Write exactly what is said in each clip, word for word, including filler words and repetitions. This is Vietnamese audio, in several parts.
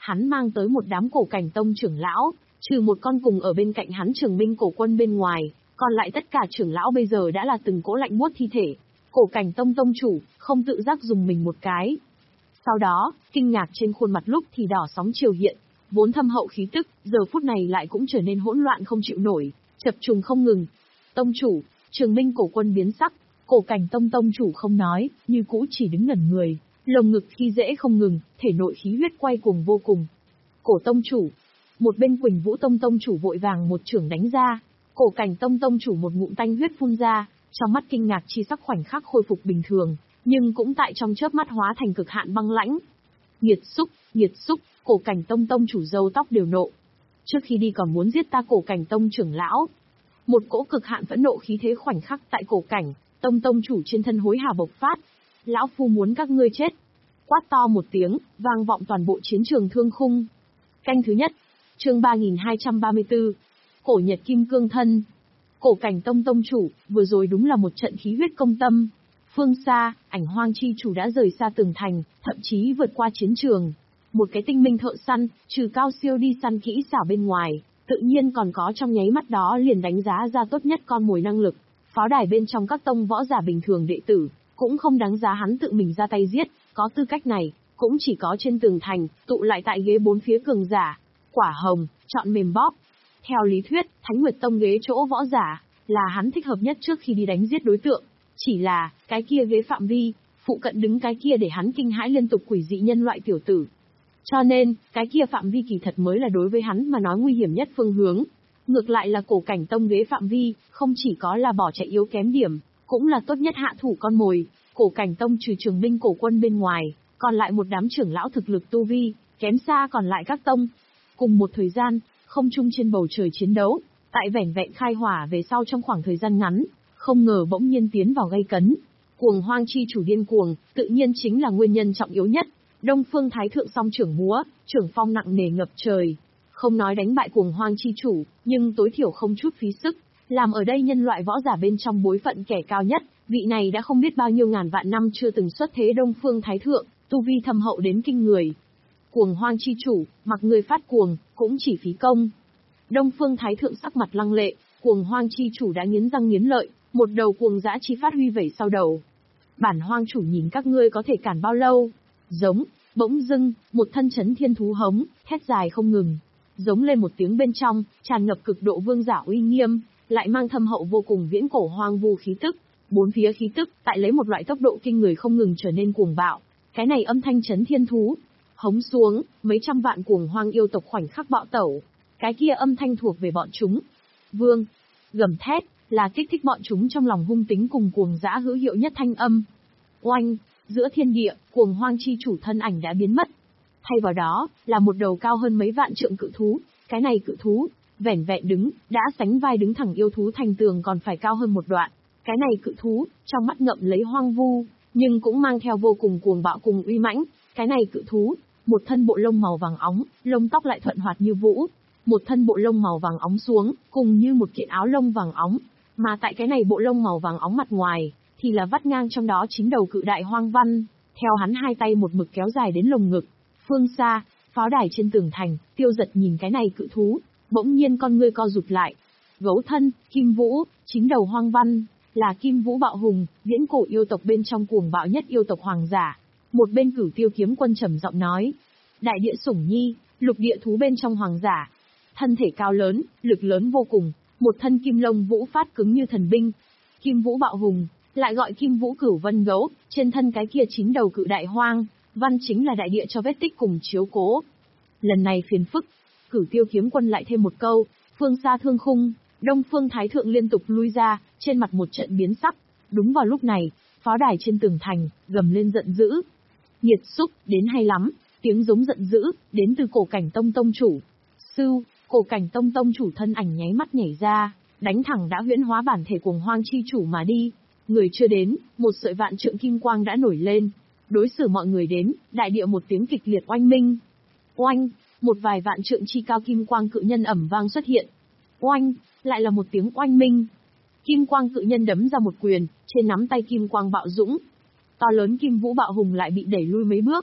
hắn mang tới một đám cổ cảnh tông trưởng lão, trừ một con cùng ở bên cạnh hắn Trường Minh cổ quân bên ngoài, còn lại tất cả trưởng lão bây giờ đã là từng cỗ lạnh buốt thi thể. Cổ cảnh tông tông chủ, không tự giác dùng mình một cái. Sau đó, kinh ngạc trên khuôn mặt lúc thì đỏ sóng chiều hiện, vốn thâm hậu khí tức, giờ phút này lại cũng trở nên hỗn loạn không chịu nổi, chập trùng không ngừng. Tông chủ, Trường Minh cổ quân biến sắc, cổ cảnh tông tông chủ không nói, như cũ chỉ đứng ngẩn người, lồng ngực khi dễ không ngừng, thể nội khí huyết quay cuồng vô cùng. Cổ tông chủ, một bên Quỳnh Vũ tông tông chủ vội vàng một chưởng đánh ra, cổ cảnh tông tông chủ một ngụm tanh huyết phun ra, trong mắt kinh ngạc chi sắc khoảnh khắc khôi phục bình thường, nhưng cũng tại trong chớp mắt hóa thành cực hạn băng lãnh. Nghiệt xúc, nghiệt xúc, cổ cảnh tông tông chủ râu tóc đều nộ. Trước khi đi còn muốn giết ta cổ cảnh tông trưởng lão. Một cỗ cực hạn phẫn nộ khí thế khoảnh khắc tại cổ cảnh, tông tông chủ trên thân hối hả bộc phát. Lão phu muốn các ngươi chết. Quát to một tiếng, vang vọng toàn bộ chiến trường thương khung. Canh thứ nhất, chương ba nghìn hai trăm ba mươi tư, cổ nhật kim cương thân. Cổ cảnh tông tông chủ, vừa rồi đúng là một trận khí huyết công tâm. Phương xa, ảnh hoang chi chủ đã rời xa tường thành, thậm chí vượt qua chiến trường. Một cái tinh minh thợ săn, trừ cao siêu đi săn kỹ xảo bên ngoài, tự nhiên còn có trong nháy mắt đó liền đánh giá ra tốt nhất con mồi năng lực. Pháo đài bên trong các tông võ giả bình thường đệ tử, cũng không đáng giá hắn tự mình ra tay giết, có tư cách này, cũng chỉ có trên tường thành, tụ lại tại ghế bốn phía cường giả. Quả hồng, chọn mềm bóp. Theo lý thuyết, Thánh Nguyệt Tông ghế chỗ võ giả, là hắn thích hợp nhất trước khi đi đánh giết đối tượng. Chỉ là, cái kia ghế phạm vi, phụ cận đứng cái kia để hắn kinh hãi liên tục quỷ dị nhân loại tiểu tử. Cho nên, cái kia phạm vi kỳ thật mới là đối với hắn mà nói nguy hiểm nhất phương hướng. Ngược lại là cổ cảnh tông ghế phạm vi, không chỉ có là bỏ chạy yếu kém điểm, cũng là tốt nhất hạ thủ con mồi. Cổ cảnh tông trừ Trường Minh cổ quân bên ngoài, còn lại một đám trưởng lão thực lực tu vi, kém xa còn lại các tông. Cùng một thời gian, không trung trên bầu trời chiến đấu, tại vẻn vẹn khai hỏa về sau trong khoảng thời gian ngắn, không ngờ bỗng nhiên tiến vào gây cấn. Cuồng hoang chi chủ điên cuồng, tự nhiên chính là nguyên nhân trọng yếu nhất. Đông Phương Thái Thượng song trưởng múa, trưởng phong nặng nề ngập trời. Không nói đánh bại cuồng hoang chi chủ, nhưng tối thiểu không chút phí sức, làm ở đây nhân loại võ giả bên trong bối phận kẻ cao nhất, vị này đã không biết bao nhiêu ngàn vạn năm chưa từng xuất thế Đông Phương Thái Thượng, tu vi thâm hậu đến kinh người. Cuồng hoang chi chủ, mặc người phát cuồng, cũng chỉ phí công. Đông Phương Thái Thượng sắc mặt lăng lệ, cuồng hoang chi chủ đã nghiến răng nghiến lợi, một đầu cuồng dã chi phát huy vẩy sau đầu. Bản hoang chủ nhìn các ngươi có thể cản bao lâu? Giống, bỗng dưng, một thân chấn thiên thú hống, thét dài không ngừng. Giống lên một tiếng bên trong, tràn ngập cực độ vương giả uy nghiêm, lại mang thâm hậu vô cùng viễn cổ hoang vu khí tức. Bốn phía khí tức, tại lấy một loại tốc độ kinh người không ngừng trở nên cuồng bạo. Cái này âm thanh chấn thiên thú, hống xuống, mấy trăm vạn cuồng hoang yêu tộc khoảnh khắc bạo tẩu. Cái kia âm thanh thuộc về bọn chúng. Vương, gầm thét, là kích thích bọn chúng trong lòng hung tính cùng cuồng dã hữu hiệu nhất thanh âm. Oanh, giữa thiên địa, cuồng hoang chi chủ thân ảnh đã biến mất. Thay vào đó, là một đầu cao hơn mấy vạn trượng cự thú. Cái này cự thú, vẻn vẹn đứng, đã sánh vai đứng thẳng yêu thú thành tường còn phải cao hơn một đoạn. Cái này cự thú, trong mắt ngậm lấy hoang vu, nhưng cũng mang theo vô cùng cuồng bạo cùng uy mãnh. Cái này cự thú, một thân bộ lông màu vàng óng, lông tóc lại thuận hoạt như vũ. Một thân bộ lông màu vàng óng xuống, cùng như một kiện áo lông vàng óng. Mà tại cái này bộ lông màu vàng óng mặt ngoài, thì là vắt ngang trong đó chính đầu cự đại hoang văn. Theo hắn hai tay một mực kéo dài đến lồng ngực. Phương xa, pháo đài trên tường thành, Tiêu Giật nhìn cái này cự thú, bỗng nhiên con ngươi co rụt lại. Gấu thân, Kim Vũ, chính đầu hoang văn, là Kim Vũ bạo hùng, viễn cổ yêu tộc bên trong cuồng bạo nhất yêu tộc hoàng giả. Một bên Cửu Tiêu kiếm quân trầm giọng nói, đại địa sủng nhi, lục địa thú bên trong hoàng giả. Thân thể cao lớn, lực lớn vô cùng, một thân kim lông vũ phát cứng như thần binh. Kim Vũ bạo hùng, lại gọi Kim Vũ Cửu Vân gấu, trên thân cái kia chín đầu cự đại hoang, văn chính là đại địa cho vết tích cùng chiếu cố. Lần này phiền phức, Cửu Tiêu kiếm quân lại thêm một câu, phương xa thương khung, Đông Phương Thái Thượng liên tục lui ra, trên mặt một trận biến sắc. Đúng vào lúc này, pháo đài trên tường thành, gầm lên giận dữ. Nghiệt xúc, đến hay lắm, tiếng giống giận dữ, đến từ cổ cảnh tông tông chủ. Sưu, cổ cảnh tông tông chủ thân ảnh nháy mắt nhảy ra, đánh thẳng đã huyễn hóa bản thể cuồng hoang chi chủ mà đi. Người chưa đến, một sợi vạn trượng kim quang đã nổi lên. Đối xử mọi người đến, đại địa một tiếng kịch liệt oanh minh. Oanh, một vài vạn trượng chi cao kim quang cự nhân ẩm vang xuất hiện. Oanh, lại là một tiếng oanh minh. Kim quang cự nhân đấm ra một quyền, trên nắm tay kim quang bạo dũng. To lớn Kim Vũ bạo hùng lại bị đẩy lui mấy bước,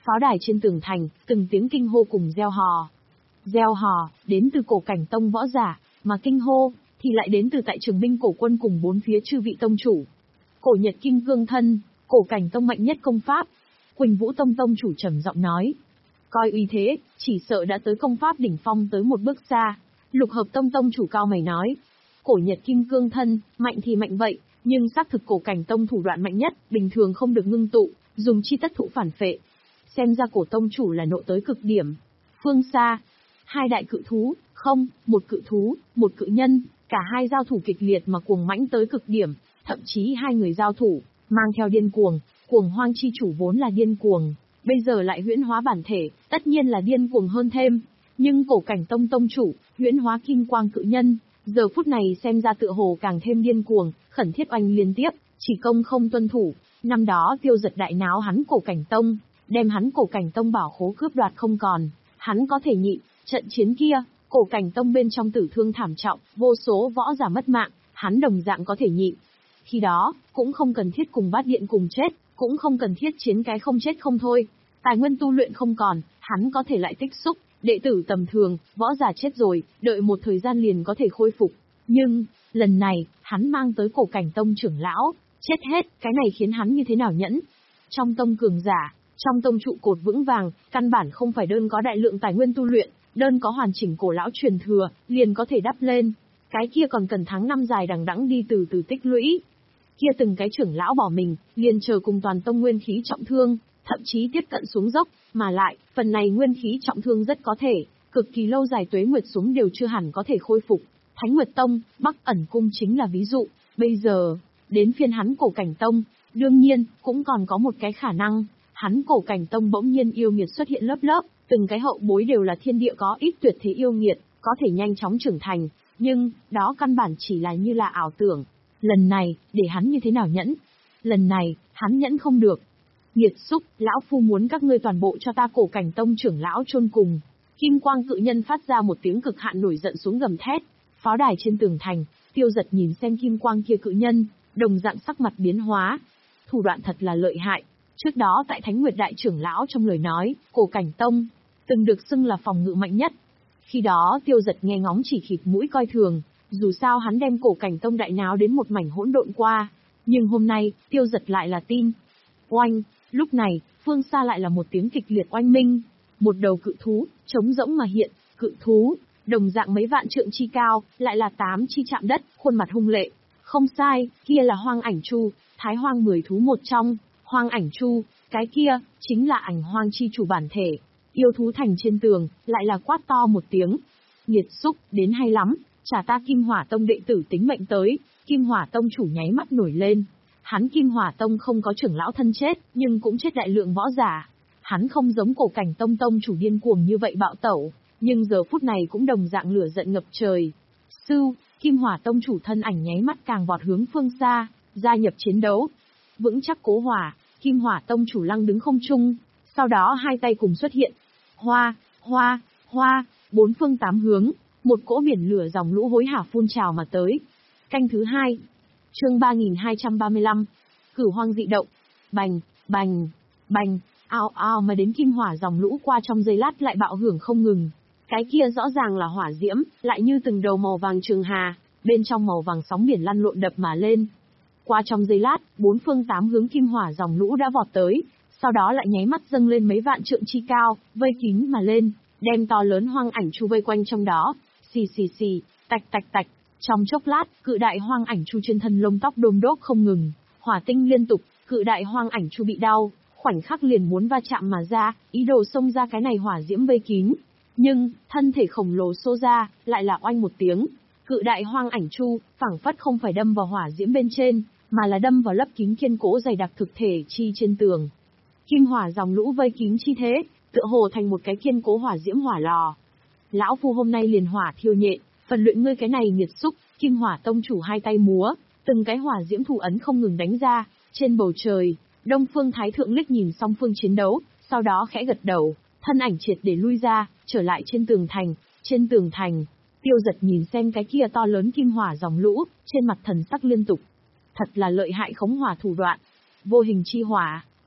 Pháo đài trên tường thành, từng tiếng kinh hô cùng reo hò. Reo hò, đến từ Cổ Cảnh Tông võ giả, mà kinh hô, thì lại đến từ tại Trường binh cổ quân cùng bốn phía chư vị tông chủ. Cổ Nhật Kim Cương Thân, Cổ Cảnh Tông mạnh nhất công pháp. Quỳnh Vũ Tông tông chủ trầm giọng nói. Coi uy thế, chỉ sợ đã tới công pháp đỉnh phong tới một bước xa. Lục Hợp Tông tông chủ cao mày nói. Cổ Nhật Kim Cương Thân, mạnh thì mạnh vậy, nhưng xác thực Cổ Cảnh Tông thủ đoạn mạnh nhất, bình thường không được ngưng tụ, dùng chi tất thụ phản phệ. Xem ra Cổ tông chủ là nộ tới cực điểm. Phương xa, hai đại cự thú, không, một cự thú, một cự nhân, cả hai giao thủ kịch liệt mà cuồng mãnh tới cực điểm, thậm chí hai người giao thủ, mang theo điên cuồng, cuồng hoang chi chủ vốn là điên cuồng, bây giờ lại huyễn hóa bản thể, tất nhiên là điên cuồng hơn thêm. Nhưng Cổ Cảnh Tông tông chủ, huyễn hóa kim quang cự nhân, giờ phút này xem ra tựa hồ càng thêm điên cuồng, khẩn thiết oanh liên tiếp, chỉ công không tuân thủ. Năm đó tiêu giật đại náo hắn Cổ Cảnh Tông, đem hắn Cổ Cảnh Tông bảo khố cướp đoạt không còn, hắn có thể nhịn, trận chiến kia, Cổ Cảnh Tông bên trong tử thương thảm trọng, vô số võ giả mất mạng, hắn đồng dạng có thể nhịn. Khi đó, cũng không cần thiết cùng Bát Điện cùng chết, cũng không cần thiết chiến cái không chết không thôi. Tài nguyên tu luyện không còn, hắn có thể lại tích xúc, đệ tử tầm thường, võ giả chết rồi, đợi một thời gian liền có thể khôi phục. Nhưng, lần này, hắn mang tới Cổ Cảnh Tông trưởng lão, chết hết, cái này khiến hắn như thế nào nhẫn? Trong tông cường giả, trong tông trụ cột vững vàng, căn bản không phải đơn có đại lượng tài nguyên tu luyện, đơn có hoàn chỉnh cổ lão truyền thừa, liền có thể đắp lên. Cái kia còn cần tháng năm dài đằng đẵng đi từ từ tích lũy. Kia từng cái trưởng lão bỏ mình, liền chờ cùng toàn tông nguyên khí trọng thương, thậm chí tiếp cận xuống dốc, mà lại, phần này nguyên khí trọng thương rất có thể, cực kỳ lâu dài tuế nguyệt xuống đều chưa hẳn có thể khôi phục. Thánh Nguyệt Tông, Bắc Ẩn Cung chính là ví dụ, bây giờ, đến phiên hắn Cổ Cảnh Tông, đương nhiên, cũng còn có một cái khả năng, hắn Cổ Cảnh Tông bỗng nhiên yêu nghiệt xuất hiện lớp lớp, từng cái hậu bối đều là thiên địa có ít tuyệt thế yêu nghiệt, có thể nhanh chóng trưởng thành, nhưng, đó căn bản chỉ là như là ảo tưởng. Lần này, để hắn như thế nào nhẫn? Lần này, hắn nhẫn không được. Nghiệt xúc, lão phu muốn các ngươi toàn bộ cho ta Cổ Cảnh Tông trưởng lão chôn cùng. Kim quang cự nhân phát ra một tiếng cực hạn nổi giận xuống gầm thét. Pháo đài trên tường thành, Tiêu Giật nhìn xem kim quang kia cự nhân, đồng dạng sắc mặt biến hóa. Thủ đoạn thật là lợi hại. Trước đó tại Thánh Nguyệt đại trưởng lão trong lời nói, Cổ Cảnh Tông từng được xưng là phòng ngự mạnh nhất. Khi đó Tiêu Giật nghe ngóng chỉ khịt mũi coi thường, dù sao hắn đem Cổ Cảnh Tông đại náo đến một mảnh hỗn độn qua, nhưng hôm nay, Tiêu Giật lại là tin. Oanh, lúc này, phương xa lại là một tiếng kịch liệt oanh minh, một đầu cự thú, trống rỗng mà hiện, cự thú, đồng dạng mấy vạn trượng chi cao, lại là tám chi chạm đất, khuôn mặt hung lệ. Không sai, kia là Hoang Ảnh Chu, Thái Hoang mười thú một trong, Hoang Ảnh Chu, cái kia, chính là Ảnh Hoang chi chủ bản thể. Yêu thú thành trên tường, lại là quát to một tiếng. Nghiệt xúc, đến hay lắm, trả ta Kim Hỏa Tông đệ tử tính mệnh tới. Kim Hỏa Tông chủ nháy mắt nổi lên. Hắn Kim Hỏa Tông không có trưởng lão thân chết, nhưng cũng chết đại lượng võ giả. Hắn không giống Cổ Cảnh Tông tông chủ điên cuồng như vậy bạo tẩu, nhưng giờ phút này cũng đồng dạng lửa giận ngập trời. Sưu, Kim Hỏa Tông chủ thân ảnh nháy mắt càng vọt hướng phương xa, gia nhập chiến đấu. Vững chắc cố hỏa, Kim Hỏa Tông chủ lăng đứng không trung, sau đó hai tay cùng xuất hiện. Hoa, hoa, hoa, bốn phương tám hướng, một cỗ biển lửa dòng lũ hối hả phun trào mà tới. Canh thứ hai, chương ba nghìn hai trăm ba mươi lăm, Cửu Hoang dị động. Bành, bành, bành, ao ao mà đến kim hỏa dòng lũ qua trong giây lát lại bạo hưởng không ngừng. Cái kia rõ ràng là hỏa diễm, lại như từng đầu màu vàng trường hà, bên trong màu vàng sóng biển lăn lộn đập mà lên. Qua trong giây lát, bốn phương tám hướng kim hỏa dòng lũ đã vọt tới, sau đó lại nháy mắt dâng lên mấy vạn trượng chi cao, vây kín mà lên, đem to lớn Hoang Ảnh Chu vây quanh trong đó. Xì xì xì, tạch tạch tạch, trong chốc lát, cự đại Hoang Ảnh Chu trên thân lông tóc đôm đốp không ngừng, hỏa tinh liên tục, cự đại Hoang Ảnh Chu bị đau, khoảnh khắc liền muốn va chạm mà ra, ý đồ xông ra cái này hỏa diễm vây kín. Nhưng, thân thể khổng lồ xô ra, lại là oanh một tiếng, cự đại Hoang Ảnh Chu, phảng phất không phải đâm vào hỏa diễm bên trên, mà là đâm vào lớp kín kiên cố dày đặc thực thể chi trên tường. Kim hỏa dòng lũ vây kín chi thế, tựa hồ thành một cái kiên cố hỏa diễm hỏa lò. Lão phu hôm nay liền hỏa thiêu nhện, phần luyện ngươi cái này nghiệt xúc. Kim Hỏa Tông chủ hai tay múa, từng cái hỏa diễm thủ ấn không ngừng đánh ra. Trên bầu trời, Đông Phương Thái Thượng liếc nhìn song phương chiến đấu, sau đó khẽ gật đầu, thân ảnh triệt để lui ra, trở lại trên tường thành. Trên tường thành, Tiêu Giật nhìn xem cái kia to lớn kim hỏa dòng lũ, trên mặt thần sắc liên tục. Thật là lợi hại khống hỏa thủ đoạn. Vô hình chi hỏa,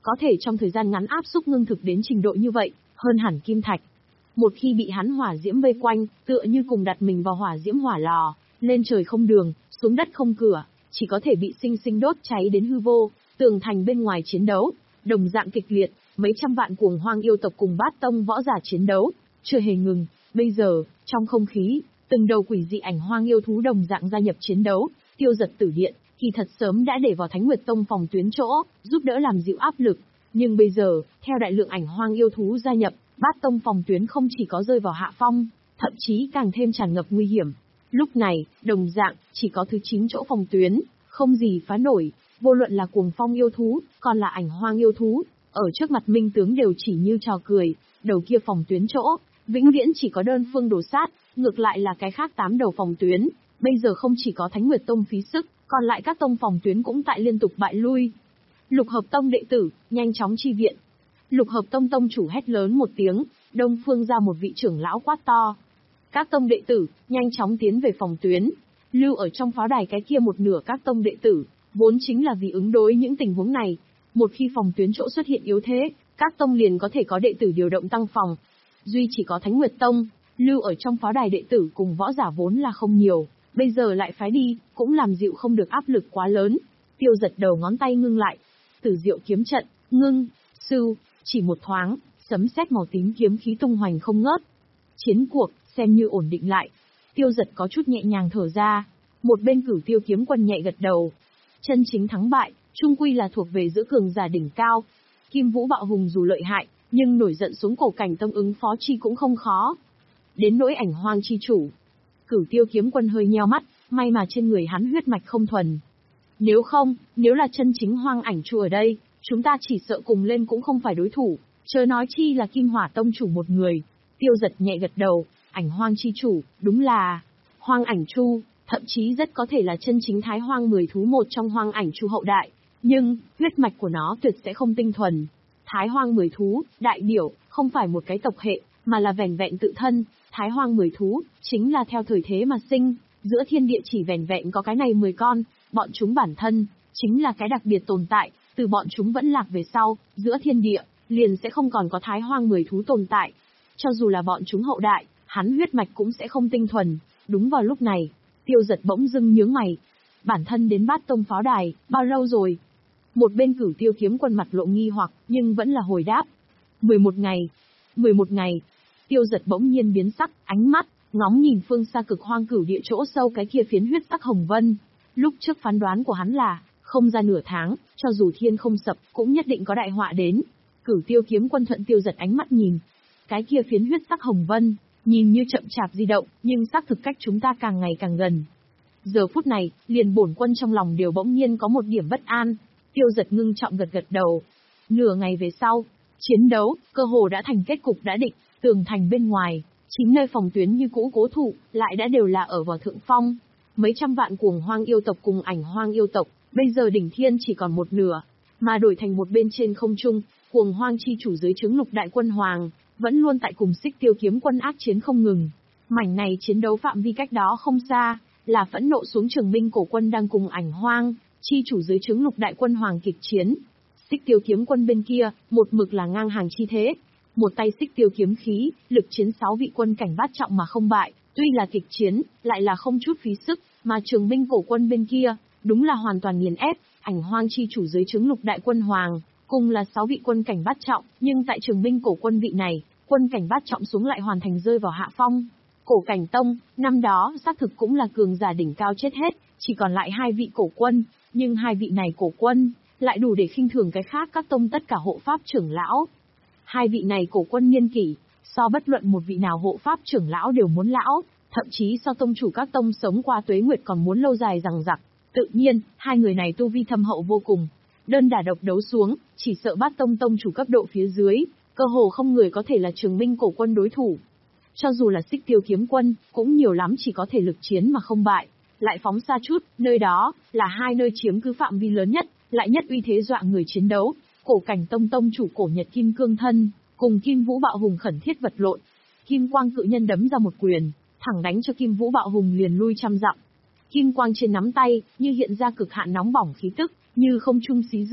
có thể trong thời gian ngắn áp xúc ngưng thực đến trình độ như vậy, hơn hẳn kim thạch. Một khi bị hắn hỏa diễm vây quanh, tựa như cùng đặt mình vào hỏa diễm hỏa lò, lên trời không đường, xuống đất không cửa, chỉ có thể bị sinh sinh đốt cháy đến hư vô. Tường thành bên ngoài chiến đấu, đồng dạng kịch liệt, mấy trăm vạn cuồng hoang yêu tộc cùng bát tông võ giả chiến đấu, chưa hề ngừng. Bây giờ, trong không khí, từng đầu quỷ dị ảnh hoang yêu thú đồng dạng gia nhập chiến đấu. Tiêu Giật Tử Điện thì thật sớm đã để vào Thánh Nguyệt Tông phòng tuyến chỗ, giúp đỡ làm dịu áp lực. Nhưng bây giờ, theo đại lượng ảnh hoang yêu thú gia nhập, bát tông phòng tuyến không chỉ có rơi vào hạ phong, thậm chí càng thêm tràn ngập nguy hiểm. Lúc này, đồng dạng, chỉ có thứ chín chỗ phòng tuyến, không gì phá nổi, vô luận là cuồng phong yêu thú, còn là ảnh hoang yêu thú, ở trước mặt minh tướng đều chỉ như trò cười. Đầu kia phòng tuyến chỗ, vĩnh viễn chỉ có đơn phương đổ sát, ngược lại là cái khác tám đầu phòng tuyến, bây giờ không chỉ có Thánh Nguyệt Tông phí sức, còn lại các tông phòng tuyến cũng tại liên tục bại lui. Lục Hợp Tông đệ tử, nhanh chóng chi viện. Lục Hợp Tông tông chủ hét lớn một tiếng, đông phương ra một vị trưởng lão quát to. Các tông đệ tử, nhanh chóng tiến về phòng tuyến. Lưu ở trong pháo đài cái kia một nửa các tông đệ tử, vốn chính là vì ứng đối những tình huống này. Một khi phòng tuyến chỗ xuất hiện yếu thế, các tông liền có thể có đệ tử điều động tăng phòng. Duy chỉ có Thánh Nguyệt Tông, lưu ở trong pháo đài đệ tử cùng võ giả vốn là không nhiều, bây giờ lại phái đi, cũng làm dịu không được áp lực quá lớn. Tiêu Giật đầu ngón tay ngưng lại. Tử Diệu kiếm trận, ngưng, sưu, chỉ một thoáng, sấm sét màu tím kiếm khí tung hoành không ngớt. Chiến cuộc, xem như ổn định lại. Tiêu Giật có chút nhẹ nhàng thở ra. Một bên Cửu Tiêu kiếm quân nhẹ gật đầu. Chân chính thắng bại, chung quy là thuộc về giữa cường giả đỉnh cao. Kim Vũ Bạo Hùng dù lợi hại, nhưng nổi giận xuống cổ cảnh tông ứng phó chi cũng không khó. Đến nỗi ảnh hoang chi chủ. Cửu Tiêu kiếm quân hơi nheo mắt, may mà trên người hắn huyết mạch không thuần. Nếu không, nếu là chân chính hoang ảnh chu ở đây, chúng ta chỉ sợ cùng lên cũng không phải đối thủ, chớ nói chi là Kim Hỏa Tông chủ một người. Tiêu Giật nhẹ gật đầu, ảnh hoang chi chủ, đúng là hoang ảnh chu, thậm chí rất có thể là chân chính thái hoang mười thú một trong hoang ảnh chu hậu đại, nhưng huyết mạch của nó tuyệt sẽ không tinh thuần. Thái hoang mười thú, đại biểu, không phải một cái tộc hệ, mà là vẻn vẹn tự thân. Thái hoang mười thú, chính là theo thời thế mà sinh, giữa thiên địa chỉ vẻn vẹn có cái này mười con, bọn chúng bản thân, chính là cái đặc biệt tồn tại, từ bọn chúng vẫn lạc về sau, giữa thiên địa, liền sẽ không còn có thái hoang mười thú tồn tại. Cho dù là bọn chúng hậu đại, hắn huyết mạch cũng sẽ không tinh thuần. Đúng vào lúc này, Tiêu Giật bỗng dưng nhướng mày. Bản thân đến bát tông pháo đài, bao lâu rồi? Một bên Cửu Tiêu kiếm quân mặt lộ nghi hoặc, nhưng vẫn là hồi đáp. mười một ngày. mười một ngày. Tiêu Giật bỗng nhiên biến sắc, ánh mắt, ngóng nhìn phương xa cực hoang cửu địa chỗ sâu cái kia phiến huyết sắc hồng vân. Lúc trước phán đoán của hắn là, không ra nửa tháng, cho dù thiên không sập, cũng nhất định có đại họa đến. Cửu Tiêu kiếm quân thuận Tiêu Giật ánh mắt nhìn. Cái kia phiến huyết sắc hồng vân, nhìn như chậm chạp di động, nhưng xác thực cách chúng ta càng ngày càng gần. Giờ phút này, liền bổn quân trong lòng đều bỗng nhiên có một điểm bất an. Tiêu Giật ngưng trọng gật gật đầu. Nửa ngày về sau, chiến đấu, cơ hồ đã thành kết cục đã định, tường thành bên ngoài, chín nơi phòng tuyến như cũ cố thủ, lại đã đều là ở vào thượng phong. Mấy trăm vạn cuồng hoang yêu tộc cùng ảnh hoang yêu tộc, bây giờ đỉnh thiên chỉ còn một nửa, mà đổi thành một bên trên không trung, cuồng hoang chi chủ dưới trướng Lục Đại Quân Hoàng, vẫn luôn tại cùng Xích Tiêu kiếm quân ác chiến không ngừng. Mảnh này chiến đấu phạm vi cách đó không xa, là phẫn nộ xuống Trường binh cổ quân đang cùng ảnh hoang chi chủ dưới trướng Lục Đại Quân Hoàng kịch chiến. Xích Tiêu kiếm quân bên kia, một mực là ngang hàng chi thế. Một tay Xích Tiêu kiếm khí, lực chiến sáu vị quân cảnh bát trọng mà không bại, tuy là kịch chiến, lại là không chút phí sức, mà Trường binh cổ quân bên kia, đúng là hoàn toàn nghiền ép, ảnh hoang chi chủ dưới trướng Lục Đại Quân Hoàng, cùng là sáu vị quân cảnh bát trọng, nhưng tại Trường binh cổ quân vị này, quân cảnh bát trọng xuống lại hoàn thành rơi vào hạ phong. Cổ Cảnh Tông, năm đó xác thực cũng là cường giả đỉnh cao chết hết, chỉ còn lại hai vị cổ quân, nhưng hai vị này cổ quân, lại đủ để khinh thường cái khác các tông tất cả hộ pháp trưởng lão. Hai vị này cổ quân niên kỷ, so bất luận một vị nào hộ pháp trưởng lão đều muốn lão, thậm chí so tông chủ các tông sống qua tuế nguyệt còn muốn lâu dài rằng rặc. Tự nhiên, hai người này tu vi thâm hậu vô cùng. Đơn đả độc đấu xuống, chỉ sợ bát tông tông chủ cấp độ phía dưới, cơ hồ không người có thể là Trường binh cổ quân đối thủ. Cho dù là Xích Tiêu kiếm quân, cũng nhiều lắm chỉ có thể lực chiến mà không bại. Lại phóng xa chút, nơi đó, là hai nơi chiếm cứ phạm vi lớn nhất, lại nhất uy thế dọa người chiến đấu. Cổ Cảnh Tông tông chủ Cổ Nhật Kim Cương Thân, cùng Kim Vũ Bạo Hùng khẩn thiết vật lộn. Kim Quang cự nhân đấm ra một quyền, thẳng đánh cho Kim Vũ Bạo Hùng liền lui trăm dặm. Kim quang trên nắm tay, như hiện ra cực hạn nóng bỏng khí tức, như không trung xí dương,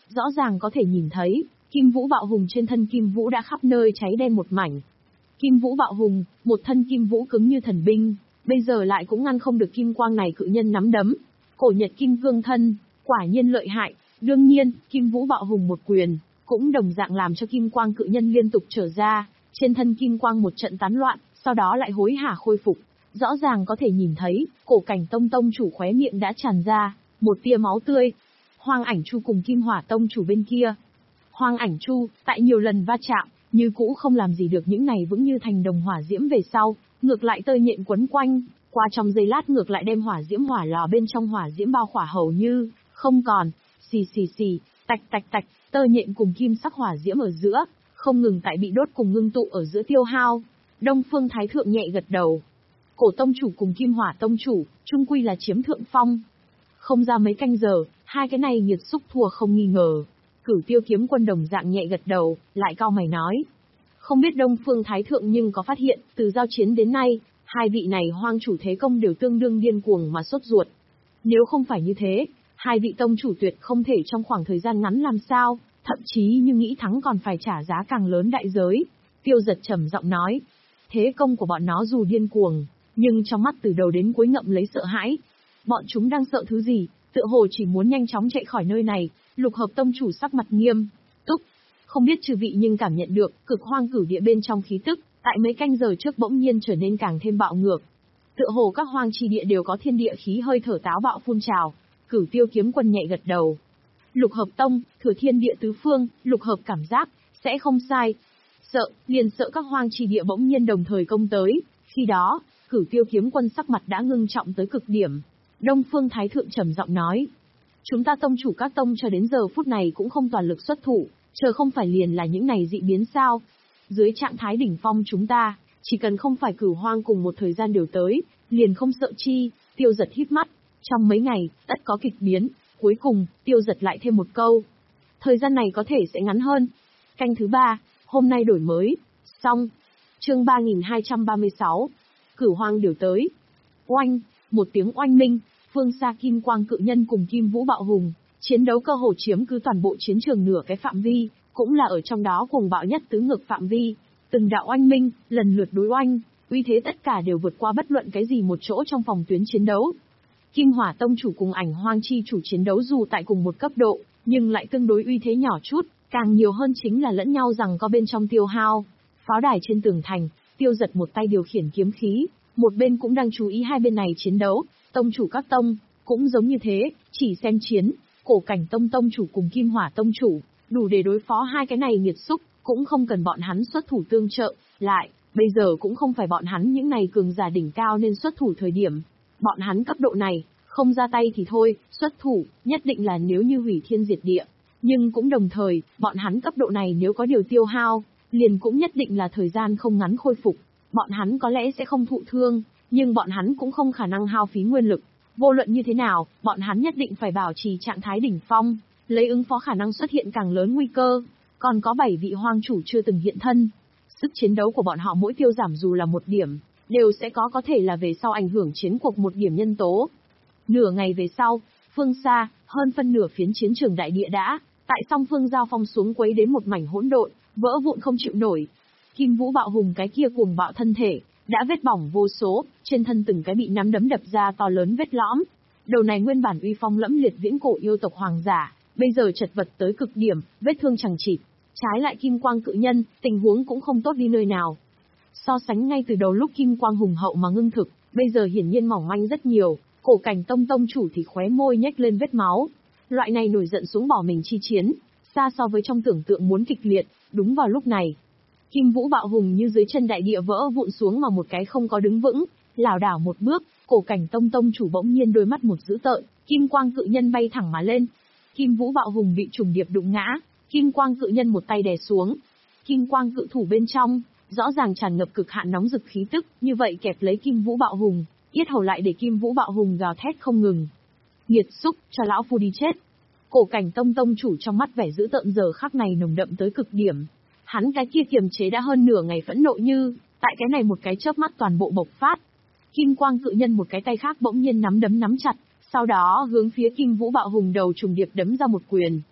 rõ ràng có thể nhìn thấy, Kim Vũ Bạo Hùng trên thân Kim Vũ đã khắp nơi cháy đen một mảnh. Kim Vũ Bạo Hùng, một thân Kim Vũ cứng như thần binh, bây giờ lại cũng ngăn không được kim quang này cự nhân nắm đấm. Cổ Nhật Kim Cương thân, quả nhiên lợi hại, đương nhiên, Kim Vũ Bạo Hùng một quyền, cũng đồng dạng làm cho kim quang cự nhân liên tục trở ra, trên thân kim quang một trận tán loạn, sau đó lại hối hả khôi phục. Rõ ràng có thể nhìn thấy, cổ cảnh tông tông chủ khóe miệng đã tràn ra, một tia máu tươi. Hoang Ảnh Chu cùng Kim Hỏa tông chủ bên kia. Hoang Ảnh Chu, tại nhiều lần va chạm, như cũ không làm gì được những này vững như thành đồng hỏa diễm về sau, ngược lại tơi nhện quấn quanh, qua trong giây lát ngược lại đem hỏa diễm hỏa lò bên trong hỏa diễm bao khỏa hầu như không còn. Xì xì xì, tạch tạch tạch, tơ nhện cùng kim sắc hỏa diễm ở giữa, không ngừng tại bị đốt cùng ngưng tụ ở giữa tiêu hao. Đông Phương Thái Thượng nhẹ gật đầu. Cổ tông chủ cùng Kim Hỏa tông chủ, chung quy là chiếm thượng phong. Không ra mấy canh giờ, hai cái này nghiệt xúc thua không nghi ngờ. Cửu Tiêu Kiếm Quân đồng dạng nhẹ gật đầu, lại cau mày nói. Không biết Đông Phương Thái Thượng nhưng có phát hiện, từ giao chiến đến nay, hai vị này hoang chủ thế công đều tương đương điên cuồng mà sốt ruột. Nếu không phải như thế, hai vị tông chủ tuyệt không thể trong khoảng thời gian ngắn làm sao, thậm chí như nghĩ thắng còn phải trả giá càng lớn đại giới. Tiêu Giật trầm giọng nói, thế công của bọn nó dù điên cuồng, nhưng trong mắt từ đầu đến cuối ngậm lấy sợ hãi. Bọn chúng đang sợ thứ gì, tựa hồ chỉ muốn nhanh chóng chạy khỏi nơi này. Lục Hợp tông chủ sắc mặt nghiêm túc, không biết chư vị nhưng cảm nhận được, cực hoang cửu địa bên trong khí tức, tại mấy canh giờ trước bỗng nhiên trở nên càng thêm bạo ngược. Tựa hồ các hoang chi địa đều có thiên địa khí hơi thở táo bạo phun trào. Cửu Tiêu Kiếm Quân nhẹ gật đầu. Lục Hợp tông, thừa thiên địa tứ phương, lục hợp cảm giác, sẽ không sai. Sợ, liền sợ các hoang chi địa bỗng nhiên đồng thời công tới. Khi đó, Cửu Tiêu Kiếm Quân sắc mặt đã ngưng trọng tới cực điểm. Đông Phương Thái Thượng trầm giọng nói. Chúng ta tông chủ các tông cho đến giờ phút này cũng không toàn lực xuất thủ, chờ không phải liền là những này dị biến sao. Dưới trạng thái đỉnh phong chúng ta, chỉ cần không phải cửu hoang cùng một thời gian đều tới, liền không sợ chi. Tiêu Giật híp mắt. Trong mấy ngày, tất có kịch biến. Cuối cùng, Tiêu Giật lại thêm một câu. Thời gian này có thể sẽ ngắn hơn. Canh thứ ba, hôm nay đổi mới. Xong. Chương ba nghìn hai trăm ba mươi sáu. Cửu hoang đều tới. Oanh, một tiếng oanh minh, phương xa Kim Quang cự nhân cùng Kim Vũ Bạo Hùng, chiến đấu cơ hồ chiếm cứ toàn bộ chiến trường nửa cái phạm vi, cũng là ở trong đó cuồng bạo nhất tứ ngược phạm vi. Từng đạo oanh minh, lần lượt đối oanh, uy thế tất cả đều vượt qua bất luận cái gì một chỗ trong phòng tuyến chiến đấu. Kim Hỏa tông chủ cùng Ảnh Hoang chi chủ chiến đấu dù tại cùng một cấp độ, nhưng lại tương đối uy thế nhỏ chút, càng nhiều hơn chính là lẫn nhau rằng có bên trong tiêu hao. Pháo đài trên tường thành, Tiêu Giật một tay điều khiển kiếm khí, một bên cũng đang chú ý hai bên này chiến đấu. Tông chủ các tông, cũng giống như thế, chỉ xem chiến, cổ cảnh tông tông chủ cùng Kim Hỏa tông chủ, đủ để đối phó hai cái này nghiệt xúc, cũng không cần bọn hắn xuất thủ tương trợ, lại, bây giờ cũng không phải bọn hắn những này cường giả đỉnh cao nên xuất thủ thời điểm. Bọn hắn cấp độ này, không ra tay thì thôi, xuất thủ, nhất định là nếu như hủy thiên diệt địa. Nhưng cũng đồng thời, bọn hắn cấp độ này nếu có điều tiêu hao, liền cũng nhất định là thời gian không ngắn khôi phục. Bọn hắn có lẽ sẽ không thụ thương, nhưng bọn hắn cũng không khả năng hao phí nguyên lực. Vô luận như thế nào, bọn hắn nhất định phải bảo trì trạng thái đỉnh phong, lấy ứng phó khả năng xuất hiện càng lớn nguy cơ. Còn có bảy vị hoang chủ chưa từng hiện thân. Sức chiến đấu của bọn họ mỗi tiêu giảm dù là một điểm, đều sẽ có có thể là về sau ảnh hưởng chiến cuộc một điểm nhân tố. Nửa ngày về sau, phương xa, hơn phân nửa phiến chiến trường đại địa đã, tại song phương giao phong xuống quấy đến một mảnh hỗn độn, vỡ vụn không chịu nổi. Kim Vũ Bạo Hùng cái kia cuồng bạo thân thể, đã vết bỏng vô số, trên thân từng cái bị nắm đấm đập ra to lớn vết lõm. Đầu này nguyên bản uy phong lẫm liệt viễn cổ yêu tộc hoàng giả, bây giờ chật vật tới cực điểm, vết thương chằng chịt. Trái lại Kim Quang cự nhân, tình huống cũng không tốt đi nơi nào. So sánh ngay từ đầu lúc Kim Quang hùng hậu mà ngưng thực, bây giờ hiển nhiên mỏng manh rất nhiều. Cổ cảnh tông tông chủ thì khóe môi nhếch lên vết máu. Loại này nổi giận xuống bỏ mình chi chiến, xa so với trong tưởng tượng muốn kịch liệt. Đúng vào lúc này, Kim Vũ Bạo Hùng như dưới chân đại địa vỡ vụn xuống mà một cái không có đứng vững, lảo đảo một bước. Cổ cảnh tông tông chủ bỗng nhiên đôi mắt một dữ tợn, Kim Quang cự nhân bay thẳng mà lên. Kim Vũ Bạo Hùng bị trùng điệp đụng ngã, Kim Quang cự nhân một tay đè xuống. Kim Quang cự thủ bên trong, rõ ràng tràn ngập cực hạn nóng rực khí tức, như vậy kẹp lấy Kim Vũ Bạo Hùng, yết hầu lại để Kim Vũ Bạo Hùng gào thét không ngừng. Nghiệt xúc, cho lão phu đi chết. Cổ cảnh tông tông chủ trong mắt vẻ dữ tợn giờ khắc này nồng đậm tới cực điểm. Hắn cái kia kiềm chế đã hơn nửa ngày phẫn nộ như, tại cái này một cái chớp mắt toàn bộ bộc phát. Kim Quang cự nhân một cái tay khác bỗng nhiên nắm đấm nắm chặt, sau đó hướng phía Kim Vũ Bạo Hùng đầu trùng điệp đấm ra một quyền.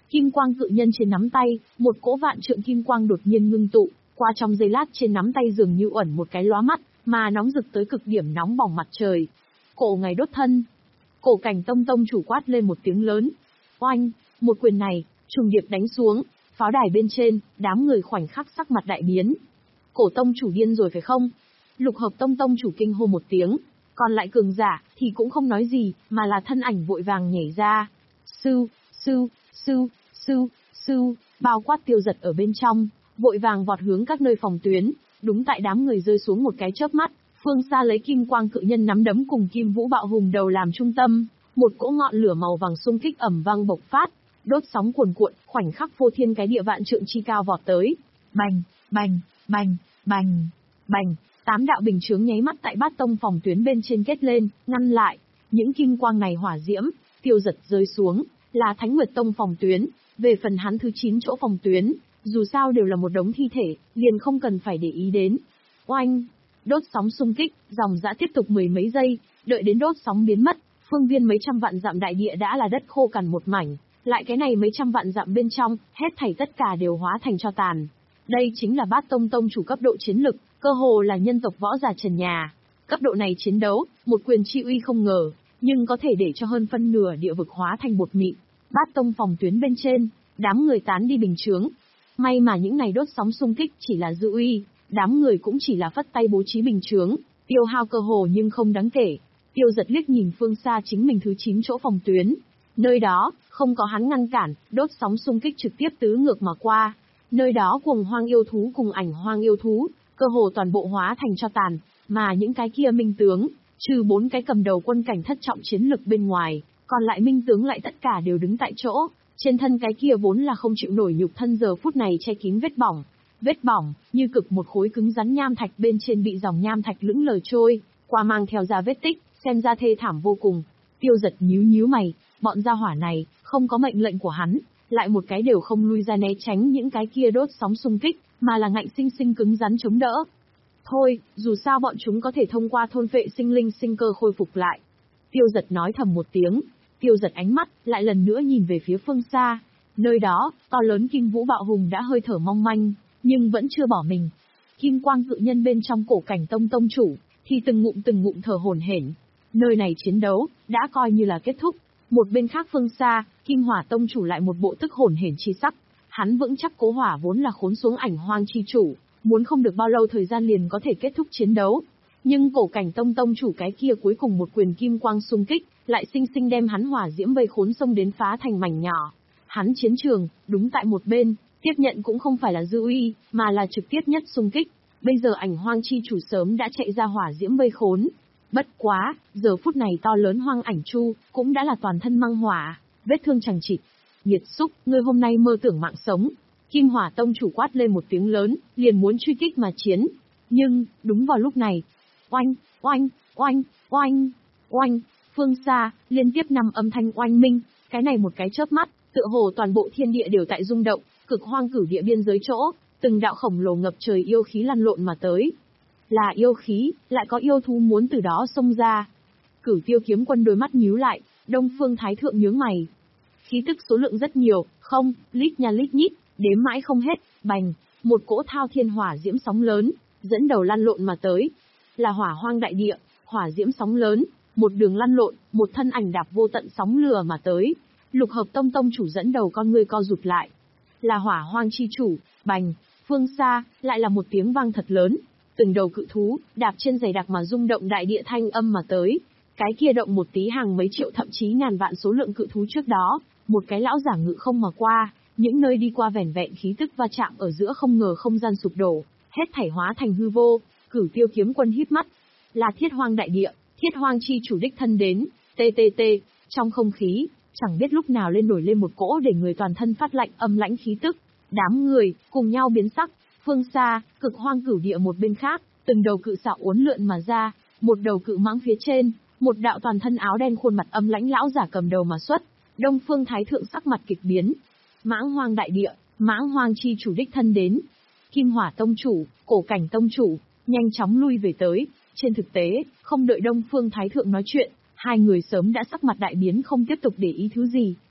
Kim quang cự nhân trên nắm tay, một cỗ vạn trượng kim quang đột nhiên ngưng tụ, qua trong giây lát trên nắm tay dường như ẩn một cái lóa mắt, mà nóng rực tới cực điểm nóng bỏng mặt trời. Cổ ngày đốt thân. Cổ Cảnh Tông tông chủ quát lên một tiếng lớn. Oanh, một quyền này, trùng điệp đánh xuống, pháo đài bên trên, đám người khoảnh khắc sắc mặt đại biến. Cổ tông chủ điên rồi phải không? Lục Hợp Tông tông chủ kinh hô một tiếng, còn lại cường giả thì cũng không nói gì, mà là thân ảnh vội vàng nhảy ra. Sư, sư, sư, sư, sư, bao quát Tiêu Giật ở bên trong, vội vàng vọt hướng các nơi phòng tuyến, đúng tại đám người rơi xuống một cái chớp mắt, phương xa lấy kim quang cự nhân nắm đấm cùng kim vũ bạo hùng đầu làm trung tâm, một cỗ ngọn lửa màu vàng xung kích ầm vang bộc phát, đốt sóng cuồn cuộn, khoảnh khắc phô thiên cái địa vạn trượng chi cao vọt tới. Bành, bành, bành, bành, bành, tám đạo bình chướng nháy mắt tại Bát Tông phòng tuyến bên trên kết lên, ngăn lại. Những kim quang này hỏa diễm, Tiêu Giật rơi xuống, là Thánh Nguyệt Tông phòng tuyến, về phần hắn thứ chín chỗ phòng tuyến, dù sao đều là một đống thi thể, liền không cần phải để ý đến. Oanh, đốt sóng xung kích, dòng dã tiếp tục mười mấy giây, đợi đến đốt sóng biến mất, phương viên mấy trăm vạn dặm đại địa đã là đất khô cằn một mảnh, lại cái này mấy trăm vạn dặm bên trong, hết thảy tất cả đều hóa thành tro tàn. Đây chính là Bát Tông tông chủ cấp độ chiến lực, cơ hồ là nhân tộc võ giả trần nhà. Cấp độ này chiến đấu, một quyền chi uy không ngờ, nhưng có thể để cho hơn phân nửa địa vực hóa thành bột mịn. Bát Tông phòng tuyến bên trên, đám người tán đi bình chướng. May mà những này đốt sóng xung kích chỉ là dư uy, đám người cũng chỉ là phất tay bố trí bình chướng, tiêu hao cơ hồ nhưng không đáng kể. Tiêu Giật liếc nhìn phương xa chính mình thứ chín chỗ phòng tuyến. Nơi đó, không có hắn ngăn cản, đốt sóng xung kích trực tiếp tứ ngược mà qua. Nơi đó cuồng hoang yêu thú cùng ảnh hoang yêu thú, cơ hồ toàn bộ hóa thành tro tàn, mà những cái kia minh tướng, trừ bốn cái cầm đầu quân cảnh thất trọng chiến lực bên ngoài, còn lại minh tướng lại tất cả đều đứng tại chỗ, trên thân cái kia vốn là không chịu nổi nhục thân giờ phút này che kín vết bỏng. Vết bỏng, như cực một khối cứng rắn nham thạch bên trên bị dòng nham thạch lững lờ trôi, qua mang theo ra vết tích, xem ra thê thảm vô cùng. Tiêu Giật nhíu nhíu mày, bọn gia hỏa này, không có mệnh lệnh của hắn, lại một cái đều không lui ra né tránh những cái kia đốt sóng xung kích, mà là ngạnh sinh sinh cứng rắn chống đỡ. Thôi, dù sao bọn chúng có thể thông qua thôn phệ sinh linh sinh cơ khôi phục lại. Tiêu Giật nói thầm một tiếng, Tiêu Giật ánh mắt, lại lần nữa nhìn về phía phương xa. Nơi đó, to lớn kim vũ bạo hùng đã hơi thở mong manh, nhưng vẫn chưa bỏ mình. Kim quang cự nhân bên trong cổ cảnh tông tông chủ, thì từng ngụm từng ngụm thở hổn hển. Nơi này chiến đấu, đã coi như là kết thúc. Một bên khác phương xa, Kim Hỏa tông chủ lại một bộ tức hổn hển chi sắc. Hắn vững chắc cố hỏa vốn là khốn xuống ảnh hoang chi chủ, muốn không được bao lâu thời gian liền có thể kết thúc chiến đấu. Nhưng cổ cảnh tông tông chủ cái kia cuối cùng một quyền kim quang xung kích, lại sinh sinh đem hắn hỏa diễm vây khốn xông đến phá thành mảnh nhỏ. Hắn chiến trường, đúng tại một bên, tiếp nhận cũng không phải là dư uy, mà là trực tiếp nhất xung kích. Bây giờ ảnh hoang chi chủ sớm đã chạy ra hỏa diễm vây khốn. Bất quá, giờ phút này to lớn hoang ảnh chu, cũng đã là toàn thân mang hỏa, vết thương chằng chịt. Nghiệt xúc, ngươi hôm nay mơ tưởng mạng sống. Kim Hỏa tông chủ quát lên một tiếng lớn, liền muốn truy kích mà chiến. Nhưng, đúng vào lúc này, oanh, oanh, oanh, oanh, oanh, phương xa, liên tiếp năm âm thanh oanh minh, cái này một cái chớp mắt, tựa hồ toàn bộ thiên địa đều tại rung động, cực hoang cửu địa biên giới chỗ, từng đạo khổng lồ ngập trời yêu khí lăn lộn mà tới. Là yêu khí, lại có yêu thú muốn từ đó xông ra. Cửu Tiêu kiếm quân đôi mắt nhíu lại, Đông Phương Thái thượng nhướng mày. Khí tức số lượng rất nhiều, không, lít nha lít nhít, đếm mãi không hết, bành, một cỗ thao thiên hỏa diễm sóng lớn, dẫn đầu lăn lộn mà tới. Là hỏa hoang đại địa, hỏa diễm sóng lớn, một đường lăn lộn, một thân ảnh đạp vô tận sóng lừa mà tới. Lục Hợp Tông tông chủ dẫn đầu con ngươi co rụt lại. Là hỏa hoang chi chủ, bành, phương xa, lại là một tiếng vang thật lớn. Từng đầu cự thú, đạp trên giày đặc mà rung động đại địa thanh âm mà tới. Cái kia động một tí hàng mấy triệu thậm chí ngàn vạn số lượng cự thú trước đó, một cái lão giả ngự không mà qua, những nơi đi qua vẻn vẹn khí tức va chạm ở giữa không ngờ không gian sụp đổ, hết thảy hóa thành hư vô. Cửu Tiêu kiếm quân híp mắt, là Thiết Hoang đại địa, Thiết Hoang chi chủ đích thân đến, tê tê tê, trong không khí, chẳng biết lúc nào lên nổi lên một cỗ để người toàn thân phát lạnh âm lãnh khí tức. Đám người, cùng nhau biến sắc, phương xa, cực hoang cửu địa một bên khác, từng đầu cự xạo uốn lượn mà ra, một đầu cự mãng phía trên, một đạo toàn thân áo đen khuôn mặt âm lãnh lão giả cầm đầu mà xuất. Đông Phương Thái thượng sắc mặt kịch biến. Mãng hoang đại địa, mãng hoang chi chủ đích thân đến. Kim Hỏa tông chủ, cổ cảnh tông chủ, nhanh chóng lui về tới. Trên thực tế, không đợi Đông Phương Thái thượng nói chuyện, hai người sớm đã sắc mặt đại biến không tiếp tục để ý thứ gì.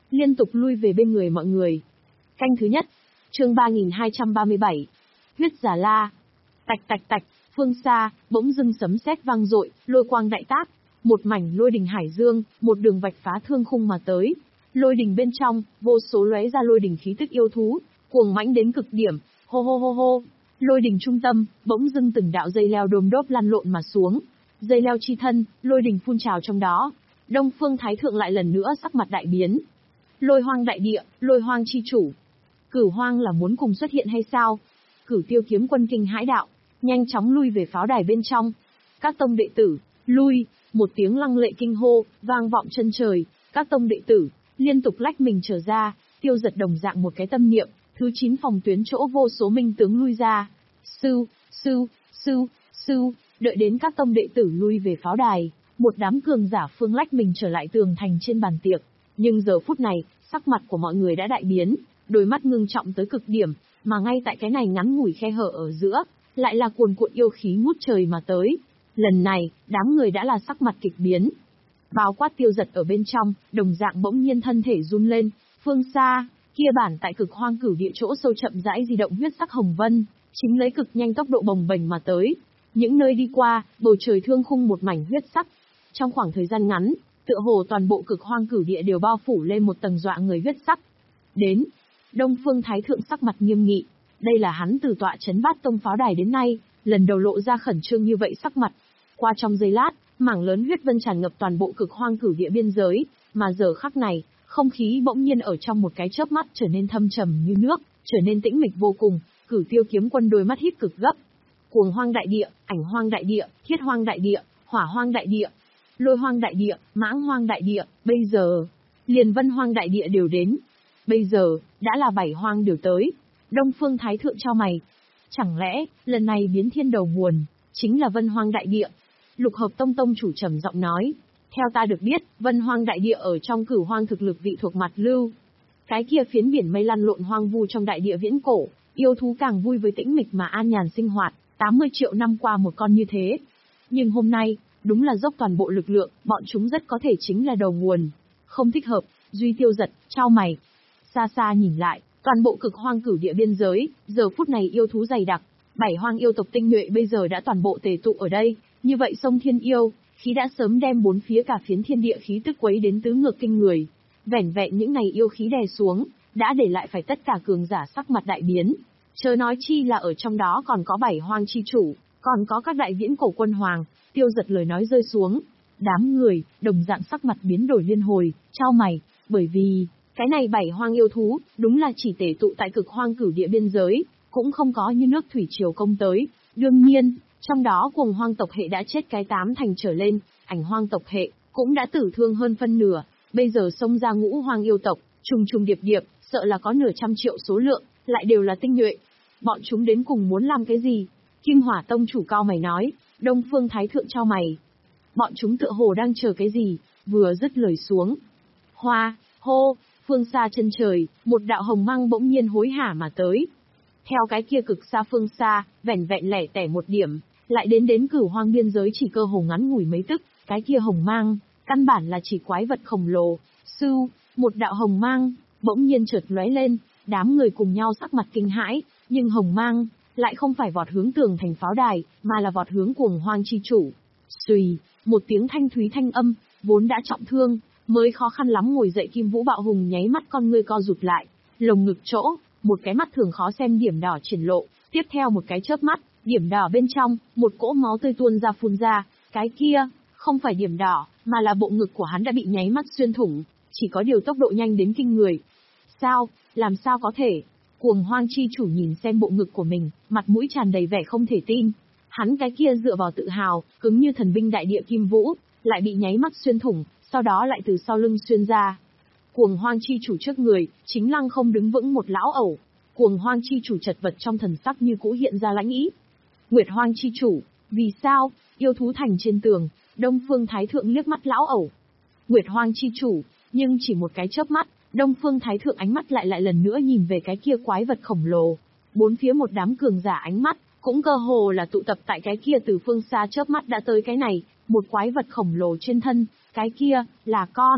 liên tục lui về bên người mọi người. Canh thứ nhất, chương ba nghìn hai trăm ba mươi bảy, huyết giả la. Tạch tạch tạch, phương xa, bỗng dưng sấm sét vang dội, lôi quang đại tác, một mảnh lôi đình hải dương, một đường vạch phá thương khung mà tới. Lôi đình bên trong, vô số lóe ra lôi đình khí tức yêu thú, cuồng mãnh đến cực điểm, hô hô hô hô. Lôi đình trung tâm, bỗng dưng từng đạo dây leo đôm đốp lăn lộn mà xuống. Dây leo chi thân, lôi đình phun trào trong đó. Đông Phương Thái Thượng lại lần nữa sắc mặt đại biến. Lôi hoang đại địa, lôi hoang chi chủ. Cửu hoang là muốn cùng xuất hiện hay sao? Cửu Tiêu kiếm quân kinh hãi đạo, nhanh chóng lui về pháo đài bên trong. Các tông đệ tử, lui, một tiếng lăng lệ kinh hô, vang vọng chân trời. Các tông đệ tử, liên tục lách mình trở ra, Tiêu Giật đồng dạng một cái tâm niệm, thứ chín phòng tuyến chỗ vô số minh tướng lui ra. Sư, sư, sư, sư, đợi đến các tông đệ tử lui về pháo đài, một đám cường giả phương lách mình trở lại tường thành trên bàn tiệc. Nhưng giờ phút này, sắc mặt của mọi người đã đại biến, đôi mắt ngưng trọng tới cực điểm, mà ngay tại cái này ngắn ngủi khe hở ở giữa, lại là cuồn cuộn yêu khí ngút trời mà tới. Lần này, đám người đã là sắc mặt kịch biến. Bao quát Tiêu Giật ở bên trong, đồng dạng bỗng nhiên thân thể run lên, phương xa, kia bản tại cực hoang cửu địa chỗ sâu chậm rãi di động huyết sắc hồng vân, chính lấy cực nhanh tốc độ bồng bềnh mà tới. Những nơi đi qua, bầu trời thương khung một mảnh huyết sắc. Trong khoảng thời gian ngắn, tựa hồ toàn bộ cực hoang cửu địa đều bao phủ lên một tầng dọa người huyết sắc. Đến, Đông Phương Thái Thượng sắc mặt nghiêm nghị, đây là hắn từ tọa trấn Bát Tông pháo đài đến nay, lần đầu lộ ra khẩn trương như vậy sắc mặt. Qua trong giây lát, mảng lớn huyết vân tràn ngập toàn bộ cực hoang cửu địa biên giới, mà giờ khắc này, không khí bỗng nhiên ở trong một cái chớp mắt trở nên thâm trầm như nước, trở nên tĩnh mịch vô cùng. Cửu Tiêu kiếm quân đôi mắt híp cực gấp. Cuồng hoang đại địa, ảnh hoang đại địa, thiết hoang đại địa, hỏa hoang đại địa, lôi hoang đại địa, mãng hoang đại địa, bây giờ, liền vân hoang đại địa đều đến. Bây giờ, đã là bảy hoang đều tới. Đông Phương Thái Thượng chau mày. Chẳng lẽ, lần này biến thiên đầu nguồn, chính là vân hoang đại địa? Lục Hợp Tông tông chủ trầm giọng nói. Theo ta được biết, vân hoang đại địa ở trong cửu hoang thực lực vị thuộc mặt lưu. Cái kia phiến biển mây lăn lộn hoang vu trong đại địa viễn cổ, yêu thú càng vui với tĩnh mịch mà an nhàn sinh hoạt, tám mươi triệu năm qua một con như thế. Nhưng hôm nay, đúng là dốc toàn bộ lực lượng, bọn chúng rất có thể chính là đầu nguồn. Không thích hợp, Duy Tiêu Giật, chau mày. Xa xa nhìn lại, toàn bộ cực hoang cửu địa biên giới, giờ phút này yêu thú dày đặc, bảy hoang yêu tộc tinh nhuệ bây giờ đã toàn bộ tề tụ ở đây, như vậy sông thiên yêu, khí đã sớm đem bốn phía cả phiến thiên địa khí tức quấy đến tứ ngược kinh người. Vẻn vẹn những này yêu khí đè xuống, đã để lại phải tất cả cường giả sắc mặt đại biến. Chớ nói chi là ở trong đó còn có bảy hoang chi chủ, còn có các đại viễn cổ quân hoàng. Tiêu Giật lời nói rơi xuống, đám người đồng dạng sắc mặt biến đổi liên hồi, chau mày, bởi vì cái này bảy hoang yêu thú, đúng là chỉ tề tụ tại cực hoang cửu địa biên giới, cũng không có như nước thủy triều công tới. Đương nhiên, trong đó cuồng hoang tộc hệ đã chết cái tám thành trở lên, ảnh hoang tộc hệ cũng đã tử thương hơn phân nửa. Bây giờ xông ra ngũ hoang yêu tộc, trùng trùng điệp điệp, sợ là có nửa trăm triệu số lượng, lại đều là tinh nhuệ. Bọn chúng đến cùng muốn làm cái gì? Kim Hỏa Tông chủ cao mày nói. Đông Phương Thái Thượng chau mày. Bọn chúng tựa hồ đang chờ cái gì? Vừa dứt lời xuống. Hoa, hô, phương xa chân trời, một đạo hồng mang bỗng nhiên hối hả mà tới. Theo cái kia cực xa phương xa, vẻn vẹn lẻ tẻ một điểm, lại đến đến cửu hoang biên giới chỉ cơ hồ ngắn ngủi mấy tức, cái kia hồng mang, căn bản là chỉ quái vật khổng lồ. Sư, một đạo hồng mang, bỗng nhiên chợt lóe lên, đám người cùng nhau sắc mặt kinh hãi, nhưng hồng mang lại không phải vọt hướng tường thành pháo đài, mà là vọt hướng cuồng hoang chi chủ. Xùy, một tiếng thanh thúy thanh âm, vốn đã trọng thương, mới khó khăn lắm ngồi dậy Kim Vũ Bạo Hùng nháy mắt con ngươi co rụt lại, lồng ngực chỗ, một cái mắt thường khó xem điểm đỏ triển lộ, tiếp theo một cái chớp mắt, điểm đỏ bên trong, một cỗ máu tươi tuôn ra phun ra, cái kia, không phải điểm đỏ, mà là bộ ngực của hắn đã bị nháy mắt xuyên thủng, chỉ có điều tốc độ nhanh đến kinh người. Sao, làm sao có thể? Cuồng hoang chi chủ nhìn xem bộ ngực của mình, mặt mũi tràn đầy vẻ không thể tin. Hắn cái kia dựa vào tự hào, cứng như thần binh đại địa Kim Vũ, lại bị nháy mắt xuyên thủng, sau đó lại từ sau lưng xuyên ra. Cuồng hoang chi chủ trước người, chính lăng không đứng vững một lão ẩu. Cuồng hoang chi chủ chật vật trong thần sắc như cũ hiện ra lãnh ý. Nguyệt hoang chi chủ, vì sao, yêu thú thành trên tường, Đông Phương Thái Thượng liếc mắt lão ẩu. Nguyệt hoang chi chủ, nhưng chỉ một cái chớp mắt, Đông Phương Thái Thượng ánh mắt lại lại lần nữa nhìn về cái kia quái vật khổng lồ. Bốn phía một đám cường giả ánh mắt, cũng cơ hồ là tụ tập tại cái kia từ phương xa chớp mắt đã tới cái này, một quái vật khổng lồ trên thân, cái kia, là con.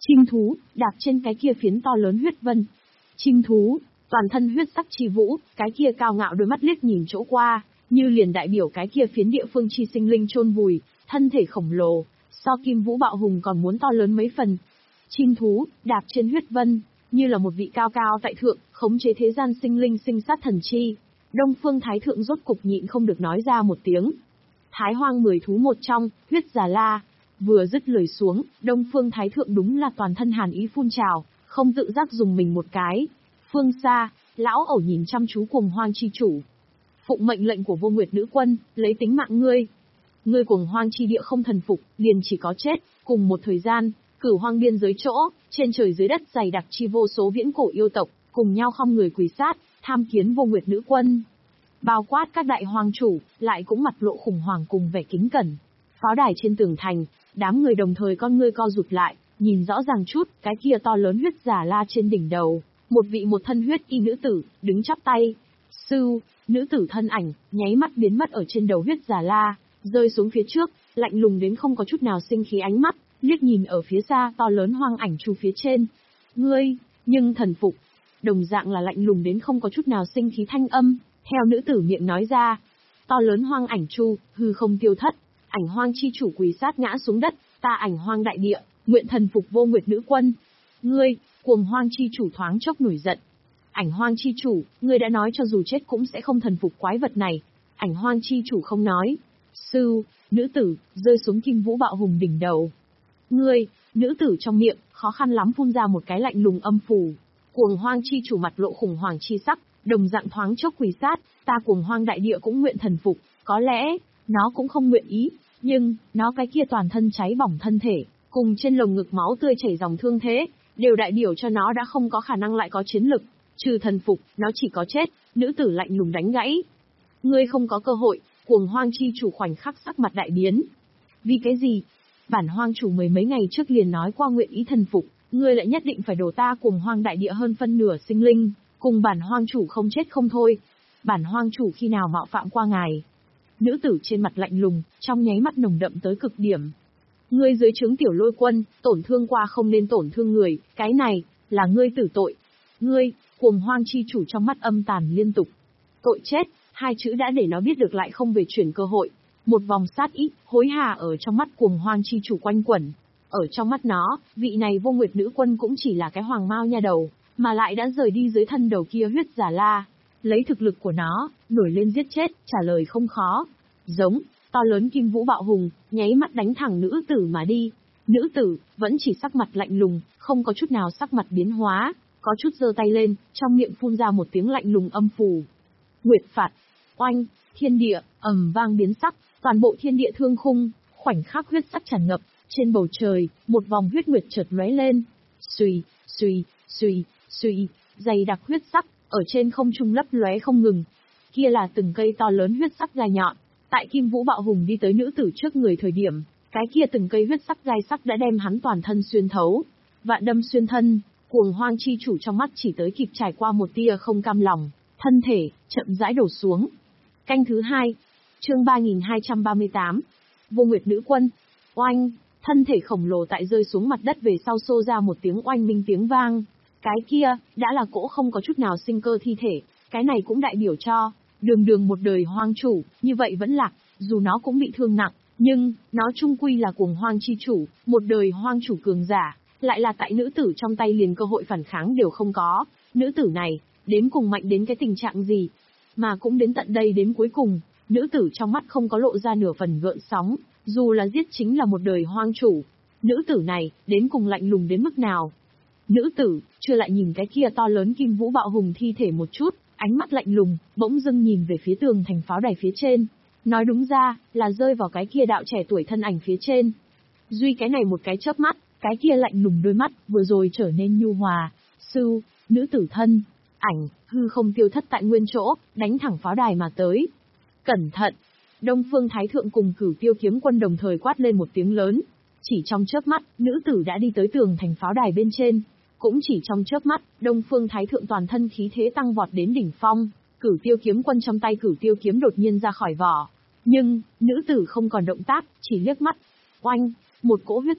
Chim thú, đạp trên cái kia phiến to lớn huyết vân. Chim thú, toàn thân huyết sắc chi vũ, cái kia cao ngạo đôi mắt liếc nhìn chỗ qua, như liền đại biểu cái kia phiến địa phương chi sinh linh chôn vùi, thân thể khổng lồ, so Kim Vũ Bạo Hùng còn muốn to lớn mấy phần. Chim thú, đạp trên huyết vân, như là một vị cao cao tại thượng, khống chế thế gian sinh linh sinh sát thần chi. Đông Phương Thái Thượng rốt cục nhịn không được nói ra một tiếng. Thái Hoang mười thú một trong, huyết Già La. Vừa dứt lời xuống, Đông Phương Thái Thượng đúng là toàn thân hàn ý phun trào, không tự giác dùng mình một cái. Phương xa, lão ẩu nhìn chăm chú Cuồng Hoang chi chủ. Phụng mệnh lệnh của Vô Nguyệt Nữ Quân, lấy tính mạng ngươi. Ngươi Cuồng Hoang chi địa không thần phục, liền chỉ có chết. Cùng một thời gian, Cửu Hoang biên giới chỗ, trên trời dưới đất dày đặc chi vô số viễn cổ yêu tộc, cùng nhau không người quỳ sát, tham kiến Vô Nguyệt Nữ Quân. Bao quát các đại hoàng chủ, lại cũng mặt lộ khủng hoảng cùng vẻ kính cẩn. Pháo đài trên tường thành, đám người đồng thời con ngươi co rụt lại, nhìn rõ ràng chút, cái kia to lớn huyết Già La trên đỉnh đầu, một vị một thân huyết y nữ tử, đứng chắp tay. Sư, nữ tử thân ảnh, nháy mắt biến mất ở trên đầu huyết Già La, rơi xuống phía trước, lạnh lùng đến không có chút nào sinh khí ánh mắt, liếc nhìn ở phía xa to lớn hoang ảnh chu phía trên. Ngươi, nhưng thần phục. Đồng dạng là lạnh lùng đến không có chút nào sinh khí thanh âm, theo nữ tử miệng nói ra. To lớn hoang ảnh chu, hư không tiêu thất, ảnh hoang chi chủ quỳ sát ngã xuống đất, ta ảnh hoang đại địa, nguyện thần phục Vô Nguyệt Nữ Quân. Ngươi, Cuồng Hoang chi chủ thoáng chốc nổi giận. Ảnh hoang chi chủ, ngươi đã nói cho dù chết cũng sẽ không thần phục quái vật này. Ảnh hoang chi chủ không nói. Sư, nữ tử, rơi xuống Kim Vũ Bạo Hùng đỉnh đầu. Ngươi, nữ tử trong miệng, khó khăn lắm phun ra một cái lạnh lùng âm phủ. Cuồng Hoang chi chủ mặt lộ khủng hoảng chi sắc, đồng dạng thoáng chốc quỳ sát, ta Cuồng Hoang đại địa cũng nguyện thần phục, có lẽ, nó cũng không nguyện ý, nhưng, nó cái kia toàn thân cháy bỏng thân thể, cùng trên lồng ngực máu tươi chảy dòng thương thế, đều đại biểu cho nó đã không có khả năng lại có chiến lực, trừ thần phục, nó chỉ có chết, nữ tử lạnh lùng đánh gãy. Ngươi không có cơ hội, Cuồng Hoang chi chủ khoảnh khắc sắc mặt đại biến. Vì cái gì? Bản hoang chủ mười mấy ngày trước liền nói qua nguyện ý thần phục, ngươi lại nhất định phải đổ ta Cuồng Hoang đại địa hơn phân nửa sinh linh, cùng bản hoang chủ không chết không thôi. Bản hoang chủ khi nào mạo phạm qua ngài? Nữ tử trên mặt lạnh lùng, trong nháy mắt nồng đậm tới cực điểm. Ngươi dưới trướng Tiểu Lôi Quân, tổn thương qua không nên tổn thương người, cái này, là ngươi tử tội. Ngươi, Cuồng Hoang chi chủ trong mắt âm tàn liên tục. Tội chết, hai chữ đã để nó biết được lại không về chuyển cơ hội. Một vòng sát ý, hối hà ở trong mắt Cuồng Hoang chi chủ quanh quẩn. Ở trong mắt nó, vị này Vô Nguyệt Nữ Quân cũng chỉ là cái hoàng mao nha đầu, mà lại đã rời đi dưới thân đầu kia huyết Già La. Lấy thực lực của nó, nổi lên giết chết, trả lời không khó. Giống, to lớn Kim Vũ Bạo Hùng, nháy mắt đánh thẳng nữ tử mà đi. Nữ tử, vẫn chỉ sắc mặt lạnh lùng, không có chút nào sắc mặt biến hóa, có chút giơ tay lên, trong miệng phun ra một tiếng lạnh lùng âm phù. Nguyệt phạt, oanh, thiên địa, ầm vang biến sắc, toàn bộ thiên địa thương khung, khoảnh khắc huyết sắc tràn ngập, trên bầu trời, một vòng huyết nguyệt chợt lóe lên. Xuy, xuy, xuy, xuy, dày đặc huyết sắc, ở trên không trung lấp lóe không ngừng. Kia là từng cây to lớn huyết sắc gai nhọn, tại Kim Vũ Bạo Hùng đi tới nữ tử trước người thời điểm, cái kia từng cây huyết sắc gai sắc đã đem hắn toàn thân xuyên thấu, vạn đâm xuyên thân. Cuồng Hoang chi chủ trong mắt chỉ tới kịp trải qua một tia không cam lòng, thân thể chậm rãi đổ xuống. Canh thứ hai, chương ba nghìn hai trăm ba mươi tám, Vô Nguyệt Nữ Quân. Oanh, thân thể khổng lồ tại rơi xuống mặt đất về sau xô ra một tiếng oanh minh tiếng vang. Cái kia, đã là cỗ không có chút nào sinh cơ thi thể, cái này cũng đại biểu cho, đường đường một đời hoang chủ, như vậy vẫn lạc, dù nó cũng bị thương nặng, nhưng, nó chung quy là Cuồng Hoang chi chủ, một đời hoang chủ cường giả, lại là tại nữ tử trong tay liền cơ hội phản kháng đều không có. Nữ tử này, đến cùng mạnh đến cái tình trạng gì? Mà cũng đến tận đây đến cuối cùng, nữ tử trong mắt không có lộ ra nửa phần gợn sóng, dù là giết chính là một đời hoang chủ. Nữ tử này, đến cùng lạnh lùng đến mức nào? Nữ tử, chưa lại nhìn cái kia to lớn Kim Vũ Bạo Hùng thi thể một chút, ánh mắt lạnh lùng, bỗng dưng nhìn về phía tường thành pháo đài phía trên. Nói đúng ra, là rơi vào cái kia đạo trẻ tuổi thân ảnh phía trên. Duy cái này một cái chớp mắt, cái kia lạnh lùng đôi mắt, vừa rồi trở nên nhu hòa. Sư, nữ tử thân, ảnh, hư không tiêu thất tại nguyên chỗ, đánh thẳng pháo đài mà tới. Cẩn thận! Đông Phương Thái Thượng cùng Cửu Tiêu Kiếm Quân đồng thời quát lên một tiếng lớn. Chỉ trong chớp mắt, nữ tử đã đi tới tường thành pháo đài bên trên. Cũng chỉ trong chớp mắt, Đông Phương Thái Thượng toàn thân khí thế tăng vọt đến đỉnh phong. Cửu Tiêu Kiếm Quân trong tay Cửu Tiêu Kiếm đột nhiên ra khỏi vỏ. Nhưng, nữ tử không còn động tác, chỉ liếc mắt. Oanh! Một cỗ huyết sắc,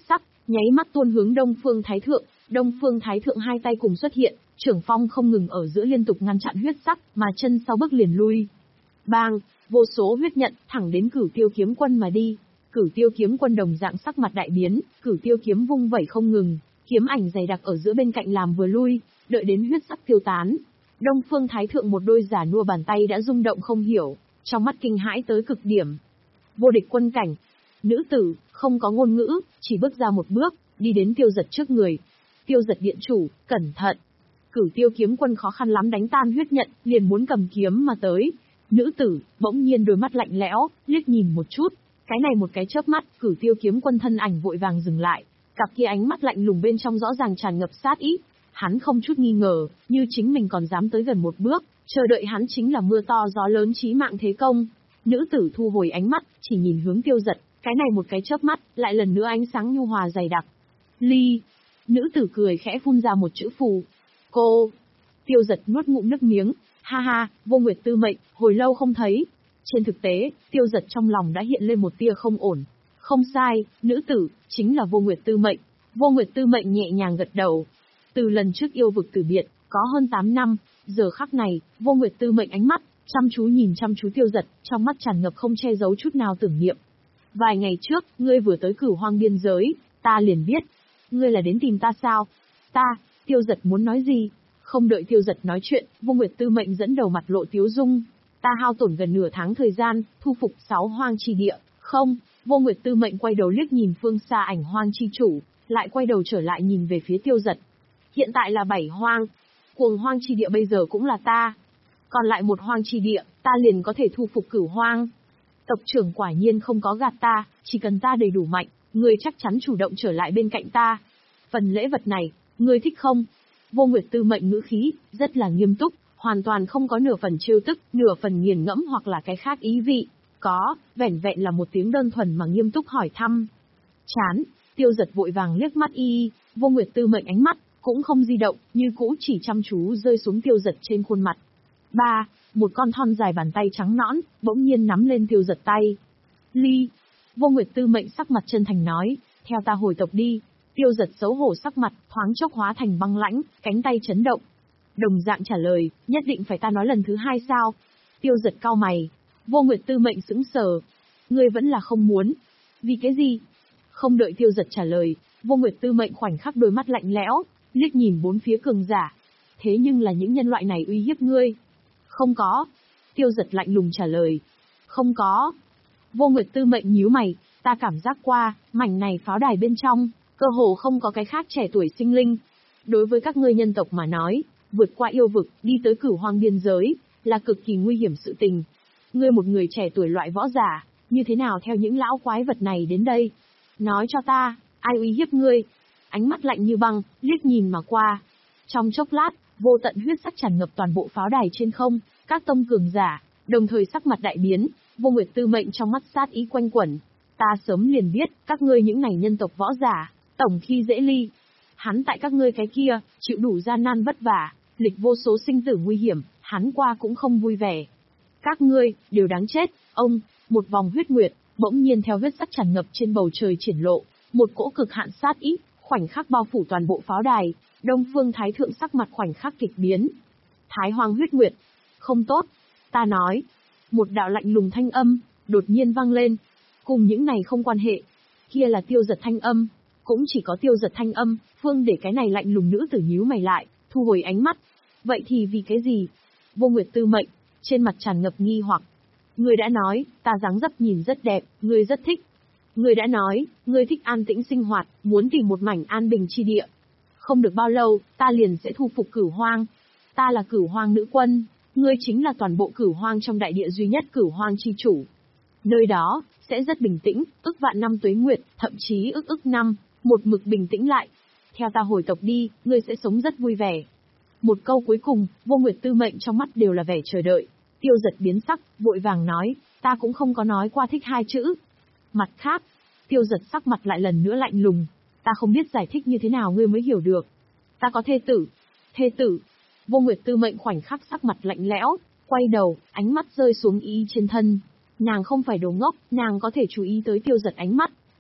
nháy mắt tuôn hướng Đông Phương Thái Thượng. Đông Phương Thái Thượng hai tay cùng xuất hiện, trưởng phong không ngừng ở giữa liên tục ngăn chặn huyết sắc, mà chân sau bước liền lui. Bang, vô số huyết nhận thẳng đến Cửu Tiêu Kiếm Quân mà đi. Cửu Tiêu Kiếm Quân đồng dạng sắc mặt đại biến, Cửu Tiêu kiếm vung vẩy không ngừng, kiếm ảnh dày đặc ở giữa bên cạnh làm vừa lui, đợi đến huyết sắc tiêu tán. Đông Phương Thái Thượng một đôi giả nua bàn tay đã rung động không hiểu, trong mắt kinh hãi tới cực điểm. Vô địch quân cảnh. Nữ tử, không có ngôn ngữ, chỉ bước ra một bước, đi đến Tiêu Giật trước người. Tiêu Giật điện chủ, cẩn thận. Cửu Tiêu Kiếm Quân khó khăn lắm đánh tan huyết nhận, liền muốn cầm kiếm mà tới. Nữ tử, bỗng nhiên đôi mắt lạnh lẽo, liếc nhìn một chút. Cái này một cái chớp mắt, Cửu Tiêu Kiếm Quân thân ảnh vội vàng dừng lại. Cặp kia ánh mắt lạnh lùng bên trong rõ ràng tràn ngập sát ý. Hắn không chút nghi ngờ, như chính mình còn dám tới gần một bước, chờ đợi hắn chính là mưa to gió lớn chí mạng thế công. Nữ tử thu hồi ánh mắt, chỉ nhìn hướng Tiêu Giật, cái này một cái chớp mắt, lại lần nữa ánh sáng nhu hòa dày đặc. Ly. Nữ tử cười khẽ phun ra một chữ phù. Cô. Tiêu Giật nuốt ngụm nước miếng, ha ha, Vô Nguyệt Tư Mệnh, hồi lâu không thấy. Trên thực tế, Tiêu Giật trong lòng đã hiện lên một tia không ổn. Không sai, nữ tử, chính là Vô Nguyệt Tư Mệnh. Vô Nguyệt Tư Mệnh nhẹ nhàng gật đầu. Từ lần trước yêu vực tử biệt, có hơn tám năm, giờ khắc này, Vô Nguyệt Tư Mệnh ánh mắt, chăm chú nhìn chăm chú Tiêu Giật, trong mắt tràn ngập không che giấu chút nào tưởng niệm. Vài ngày trước, ngươi vừa tới Cửu Hoang biên giới, ta liền biết. Ngươi là đến tìm ta sao? Ta, Tiêu Giật muốn nói gì? Không đợi Tiêu Giật nói chuyện, Vô Nguyệt Tư Mệnh dẫn đầu mặt lộ tiếu dung. Ta hao tổn gần nửa tháng thời gian, thu phục sáu hoang chi địa, không, Vô Nguyệt Tư Mệnh quay đầu liếc nhìn phương xa ảnh hoang chi chủ, lại quay đầu trở lại nhìn về phía Tiêu Giật. Hiện tại là bảy hoang, cuồng hoang chi địa bây giờ cũng là ta. Còn lại một hoang chi địa, ta liền có thể thu phục cửu hoang. Tộc trưởng quả nhiên không có gạt ta, chỉ cần ta đầy đủ mạnh, ngươi chắc chắn chủ động trở lại bên cạnh ta. Phần lễ vật này, ngươi thích không? Vô Nguyệt Tư Mệnh ngữ khí, rất là nghiêm túc, hoàn toàn không có nửa phần trêu tức, nửa phần nghiền ngẫm hoặc là cái khác ý vị. Có, vẻn vẹn là một tiếng đơn thuần mà nghiêm túc hỏi thăm. Chán, Tiêu Giật vội vàng liếc mắt y, Vô Nguyệt Tư Mệnh ánh mắt, cũng không di động, như cũ chỉ chăm chú rơi xuống Tiêu Giật trên khuôn mặt. Ba, một con thon dài bàn tay trắng nõn, bỗng nhiên nắm lên Tiêu Giật tay. Ly, Vô Nguyệt Tư Mệnh sắc mặt chân thành nói, theo ta hồi tộc đi. Tiêu Giật xấu hổ sắc mặt, thoáng chốc hóa thành băng lãnh, cánh tay chấn động. Đồng dạng trả lời, nhất định phải ta nói lần thứ hai sao? Tiêu Giật cau mày. Vô Nguyệt Tư Mệnh sững sờ. Ngươi vẫn là không muốn. Vì cái gì? Không đợi Tiêu Giật trả lời, Vô Nguyệt Tư Mệnh khoảnh khắc đôi mắt lạnh lẽo, liếc nhìn bốn phía cường giả. Thế nhưng là những nhân loại này uy hiếp ngươi. Không có. Tiêu Giật lạnh lùng trả lời. Không có. Vô Nguyệt Tư Mệnh nhíu mày, ta cảm giác qua, mảnh này pháo đài bên trong, cơ hồ không có cái khác trẻ tuổi sinh linh. Đối với các ngươi nhân tộc mà nói, vượt qua yêu vực, đi tới cửu hoang biên giới, là cực kỳ nguy hiểm sự tình. Ngươi một người trẻ tuổi loại võ giả, như thế nào theo những lão quái vật này đến đây? Nói cho ta, ai uy hiếp ngươi? Ánh mắt lạnh như băng, liếc nhìn mà qua. Trong chốc lát, vô tận huyết sắc tràn ngập toàn bộ pháo đài trên không, các tông cường giả, đồng thời sắc mặt đại biến, Vô Nguyệt Tư Mệnh trong mắt sát ý quanh quẩn. Ta sớm liền biết, các ngươi những này nhân tộc võ giả, tổng khi dễ ly. Hắn tại các ngươi cái kia, chịu đủ gian nan vất vả, lịch vô số sinh tử nguy hiểm, hắn qua cũng không vui vẻ. Các ngươi, đều đáng chết, ông, một vòng huyết nguyệt, bỗng nhiên theo huyết sắc tràn ngập trên bầu trời triển lộ, một cỗ cực hạn sát ý, khoảnh khắc bao phủ toàn bộ pháo đài, Đông Phương Thái Thượng sắc mặt khoảnh khắc kịch biến. Thái Hoang huyết nguyệt, không tốt, ta nói. Một đạo lạnh lùng thanh âm, đột nhiên vang lên, cùng những này không quan hệ, kia là Tiêu Giật thanh âm, cũng chỉ có Tiêu Giật thanh âm, phương để cái này lạnh lùng nữ tử nhíu mày lại, thu hồi ánh mắt. Vậy thì vì cái gì? Vô Nguyệt Tư Mệnh, trên mặt tràn ngập nghi hoặc. Ngươi đã nói, ta dáng dấp nhìn rất đẹp, ngươi rất thích. Ngươi đã nói, ngươi thích an tĩnh sinh hoạt, muốn tìm một mảnh an bình chi địa. Không được bao lâu, ta liền sẽ thu phục cửu hoang. Ta là cửu hoang nữ quân, ngươi chính là toàn bộ cửu hoang trong đại địa duy nhất cửu hoang chi chủ. Nơi đó, sẽ rất bình tĩnh, ức vạn năm tuế nguyệt, thậm chí ức ức năm, một mực bình tĩnh lại. Theo ta hồi tộc đi, ngươi sẽ sống rất vui vẻ. Một câu cuối cùng, Vô Nguyệt Tư Mệnh trong mắt đều là vẻ chờ đợi. Tiêu Giật biến sắc, vội vàng nói, ta cũng không có nói qua thích hai chữ. Mặt khác, Tiêu Giật sắc mặt lại lần nữa lạnh lùng, ta không biết giải thích như thế nào ngươi mới hiểu được. Ta có thê tử. Thê tử. Vô Nguyệt Tư Mệnh khoảnh khắc sắc mặt lạnh lẽo, quay đầu, ánh mắt rơi xuống y trên thân. Nàng không phải đồ ngốc, nàng có thể chú ý tới Tiêu Giật ánh mắt.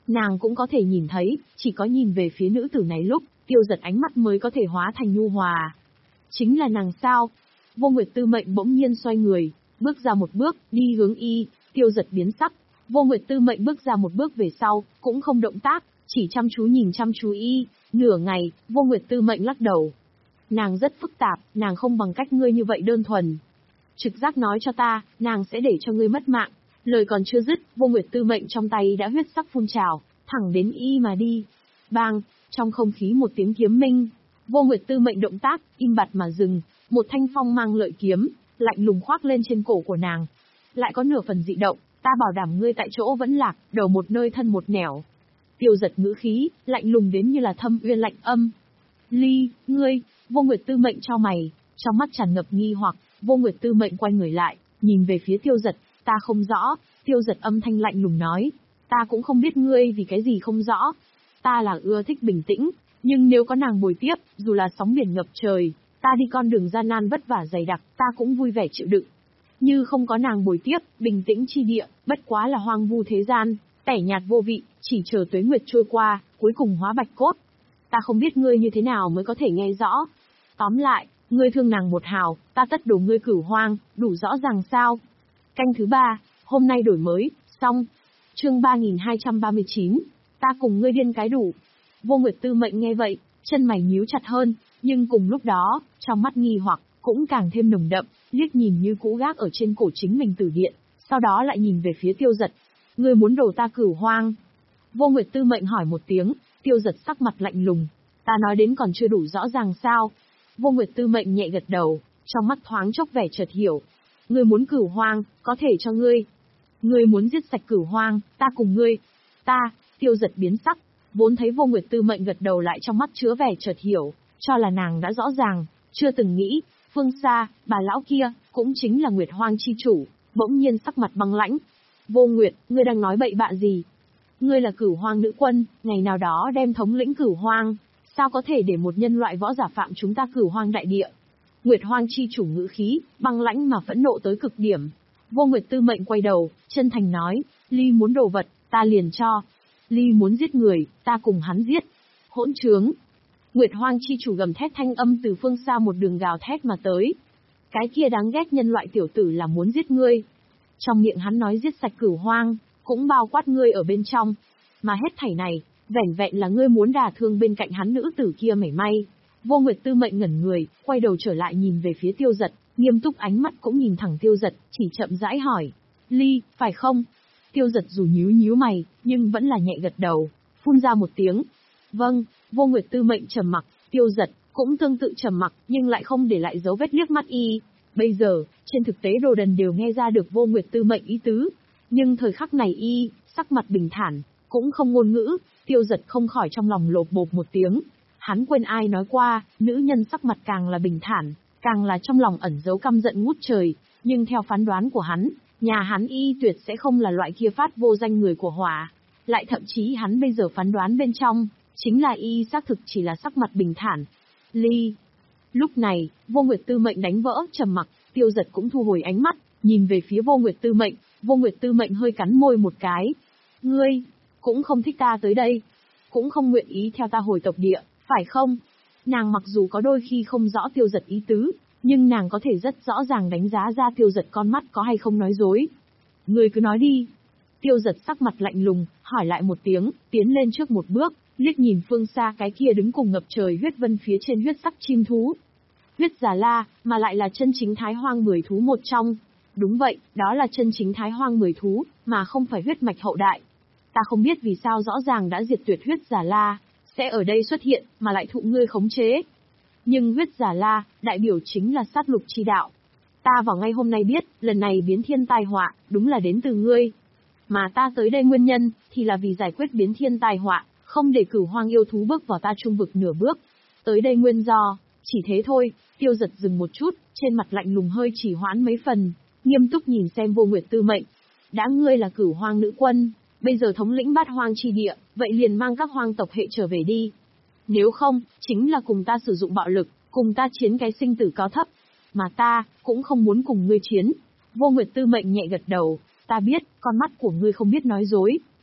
Nàng cũng có thể nhìn thấy, chỉ có nhìn về phía nữ tử này lúc, Tiêu Giật ánh mắt mới có thể hóa thành nhu hòa. Chính là nàng sao? Vô Nguyệt Tư Mệnh bỗng nhiên xoay người, bước ra một bước, đi hướng y. Tiêu Giật biến sắc. Vô Nguyệt Tư Mệnh bước ra một bước về sau, cũng không động tác, chỉ chăm chú nhìn chăm chú y. Nửa ngày, Vô Nguyệt Tư Mệnh lắc đầu. Nàng rất phức tạp, nàng không bằng cách ngươi như vậy đơn thuần. Trực giác nói cho ta, nàng sẽ để cho ngươi mất mạng. Lời còn chưa dứt, Vô Nguyệt Tư Mệnh trong tay đã huyết sắc phun trào, thẳng đến y mà đi. Bang, trong không khí một tiếng kiếm minh. Vô Nguyệt Tư Mệnh động tác, im bặt mà dừng, một thanh phong mang lợi kiếm, lạnh lùng khoác lên trên cổ của nàng. Lại có nửa phần dị động, ta bảo đảm ngươi tại chỗ vẫn lạc, đầu một nơi thân một nẻo. Tiêu Giật ngữ khí, lạnh lùng đến như là thâm uyên lạnh âm. Ly, ngươi, Vô Nguyệt Tư Mệnh cho mày, trong mắt tràn ngập nghi hoặc. Vô Nguyệt Tư Mệnh quay người lại, nhìn về phía Tiêu Giật, ta không rõ. Tiêu Giật âm thanh lạnh lùng nói, ta cũng không biết ngươi vì cái gì không rõ. Ta là ưa thích bình tĩnh, nhưng nếu có nàng bồi tiếp, dù là sóng biển ngập trời, ta đi con đường gian nan vất vả dày đặc, ta cũng vui vẻ chịu đựng. Như không có nàng bồi tiếp, bình tĩnh chi địa, bất quá là hoang vu thế gian, tẻ nhạt vô vị, chỉ chờ tuế nguyệt trôi qua, cuối cùng hóa bạch cốt. Ta không biết ngươi như thế nào mới có thể nghe rõ. Tóm lại, ngươi thương nàng một hào, ta tất đổ ngươi cửu hoang, đủ rõ ràng sao? Canh thứ ba, hôm nay đổi mới, xong. Chương ba nghìn hai trăm ba mươi chín, ta cùng ngươi điên cái đủ. Vô Nguyệt Tư Mệnh nghe vậy, chân mày nhíu chặt hơn, nhưng cùng lúc đó, trong mắt nghi hoặc cũng càng thêm nồng đậm, liếc nhìn như cũ gác ở trên cổ chính mình Tử Điện, sau đó lại nhìn về phía Tiêu Giật. Ngươi muốn đổ ta cửu hoang? Vô Nguyệt Tư Mệnh hỏi một tiếng. Tiêu Giật sắc mặt lạnh lùng. Ta nói đến còn chưa đủ rõ ràng sao? Vô Nguyệt Tư Mệnh nhẹ gật đầu, trong mắt thoáng chốc vẻ chợt hiểu. Ngươi muốn cửu hoang, có thể cho ngươi. Ngươi muốn giết sạch cửu hoang, ta cùng ngươi. Ta, Tiêu Giật biến sắc, vốn thấy Vô Nguyệt Tư Mệnh gật đầu lại trong mắt chứa vẻ chợt hiểu, cho là nàng đã rõ ràng, chưa từng nghĩ, phương xa, bà lão kia, cũng chính là Nguyệt Hoang chi chủ, bỗng nhiên sắc mặt băng lãnh. Vô Nguyệt, ngươi đang nói bậy bạ gì? Ngươi là Cửu Hoang nữ quân, ngày nào đó đem thống lĩnh Cửu Hoang, sao có thể để một nhân loại võ giả phạm chúng ta Cửu Hoang đại địa? Nguyệt Hoang chi chủ ngữ khí, băng lãnh mà phẫn nộ tới cực điểm. Vô Nguyệt Tư Mệnh quay đầu, chân thành nói, Ly muốn đồ vật, ta liền cho. Ly muốn giết người, ta cùng hắn giết. Hỗn trướng. Nguyệt Hoang chi chủ gầm thét thanh âm từ phương xa một đường gào thét mà tới. Cái kia đáng ghét nhân loại tiểu tử là muốn giết ngươi. Trong miệng hắn nói giết sạch Cửu Hoang, cũng bao quát ngươi ở bên trong. Mà hết thảy này, vẻn vẹn là ngươi muốn đả thương bên cạnh hắn nữ tử kia mảy may. Vô Nguyệt Tư Mệnh ngẩn người, quay đầu trở lại nhìn về phía Tiêu Giật, nghiêm túc ánh mắt cũng nhìn thẳng Tiêu Giật, chỉ chậm rãi hỏi. Ly, phải không? Tiêu Giật dù nhíu nhíu mày, nhưng vẫn là nhẹ gật đầu, phun ra một tiếng. Vâng. Vô Nguyệt Tư Mệnh trầm mặc, Tiêu Giật cũng tương tự trầm mặc, nhưng lại không để lại dấu vết liếc mắt y. Bây giờ, trên thực tế Đồ Đần đều nghe ra được Vô Nguyệt Tư Mệnh ý tứ, nhưng thời khắc này y, sắc mặt bình thản, cũng không ngôn ngữ. Tiêu Giật không khỏi trong lòng lột bột một tiếng. Hắn quên ai nói qua, nữ nhân sắc mặt càng là bình thản, càng là trong lòng ẩn giấu căm giận ngút trời, nhưng theo phán đoán của hắn, nhà hắn y tuyệt sẽ không là loại kia phát vô danh người của hỏa. Lại thậm chí hắn bây giờ phán đoán bên trong, chính là y xác thực chỉ là sắc mặt bình thản. Ly. Lúc này, Vô Nguyệt Tư Mệnh đánh vỡ trầm mặc, Tiêu Giật cũng thu hồi ánh mắt, nhìn về phía Vô Nguyệt Tư Mệnh. Vô Nguyệt Tư Mệnh hơi cắn môi một cái. Ngươi, cũng không thích ta tới đây, cũng không nguyện ý theo ta hồi tộc địa, phải không? Nàng mặc dù có đôi khi không rõ Tiêu Giật ý tứ, nhưng nàng có thể rất rõ ràng đánh giá ra Tiêu Giật con mắt có hay không nói dối. Ngươi cứ nói đi. Tiêu Giật sắc mặt lạnh lùng, hỏi lại một tiếng, tiến lên trước một bước, liếc nhìn phương xa cái kia đứng cùng ngập trời huyết vân phía trên huyết sắc chim thú. Huyết Già La, mà lại là chân chính Thái Hoang mười thú một trong. Đúng vậy, đó là chân chính Thái Hoang mười thú, mà không phải huyết mạch hậu đại. Ta không biết vì sao rõ ràng đã diệt tuyệt Huyết Già La, sẽ ở đây xuất hiện, mà lại thụ ngươi khống chế. Nhưng Huyết Già La, đại biểu chính là sát lục chi đạo. Ta vào ngay hôm nay biết, lần này biến thiên tai họa, đúng là đến từ ngươi. Mà ta tới đây nguyên nhân, thì là vì giải quyết biến thiên tai họa, không để Cửu Hoang yêu thú bước vào ta trung vực nửa bước. Tới đây nguyên do, chỉ thế thôi. Tiêu Giật dừng một chút, trên mặt lạnh lùng hơi chỉ hoãn mấy phần, nghiêm túc nhìn xem Vô Nguyệt Tư Mệnh. Đã ngươi là Cửu Hoang nữ quân, bây giờ thống lĩnh bát hoang chi địa, vậy liền mang các hoang tộc hệ trở về đi. Nếu không, chính là cùng ta sử dụng bạo lực, cùng ta chiến cái sinh tử cao thấp. Mà ta, cũng không muốn cùng ngươi chiến. Vô Nguyệt Tư Mệnh nhẹ gật đầu, ta biết, con mắt của ngươi không biết nói dối.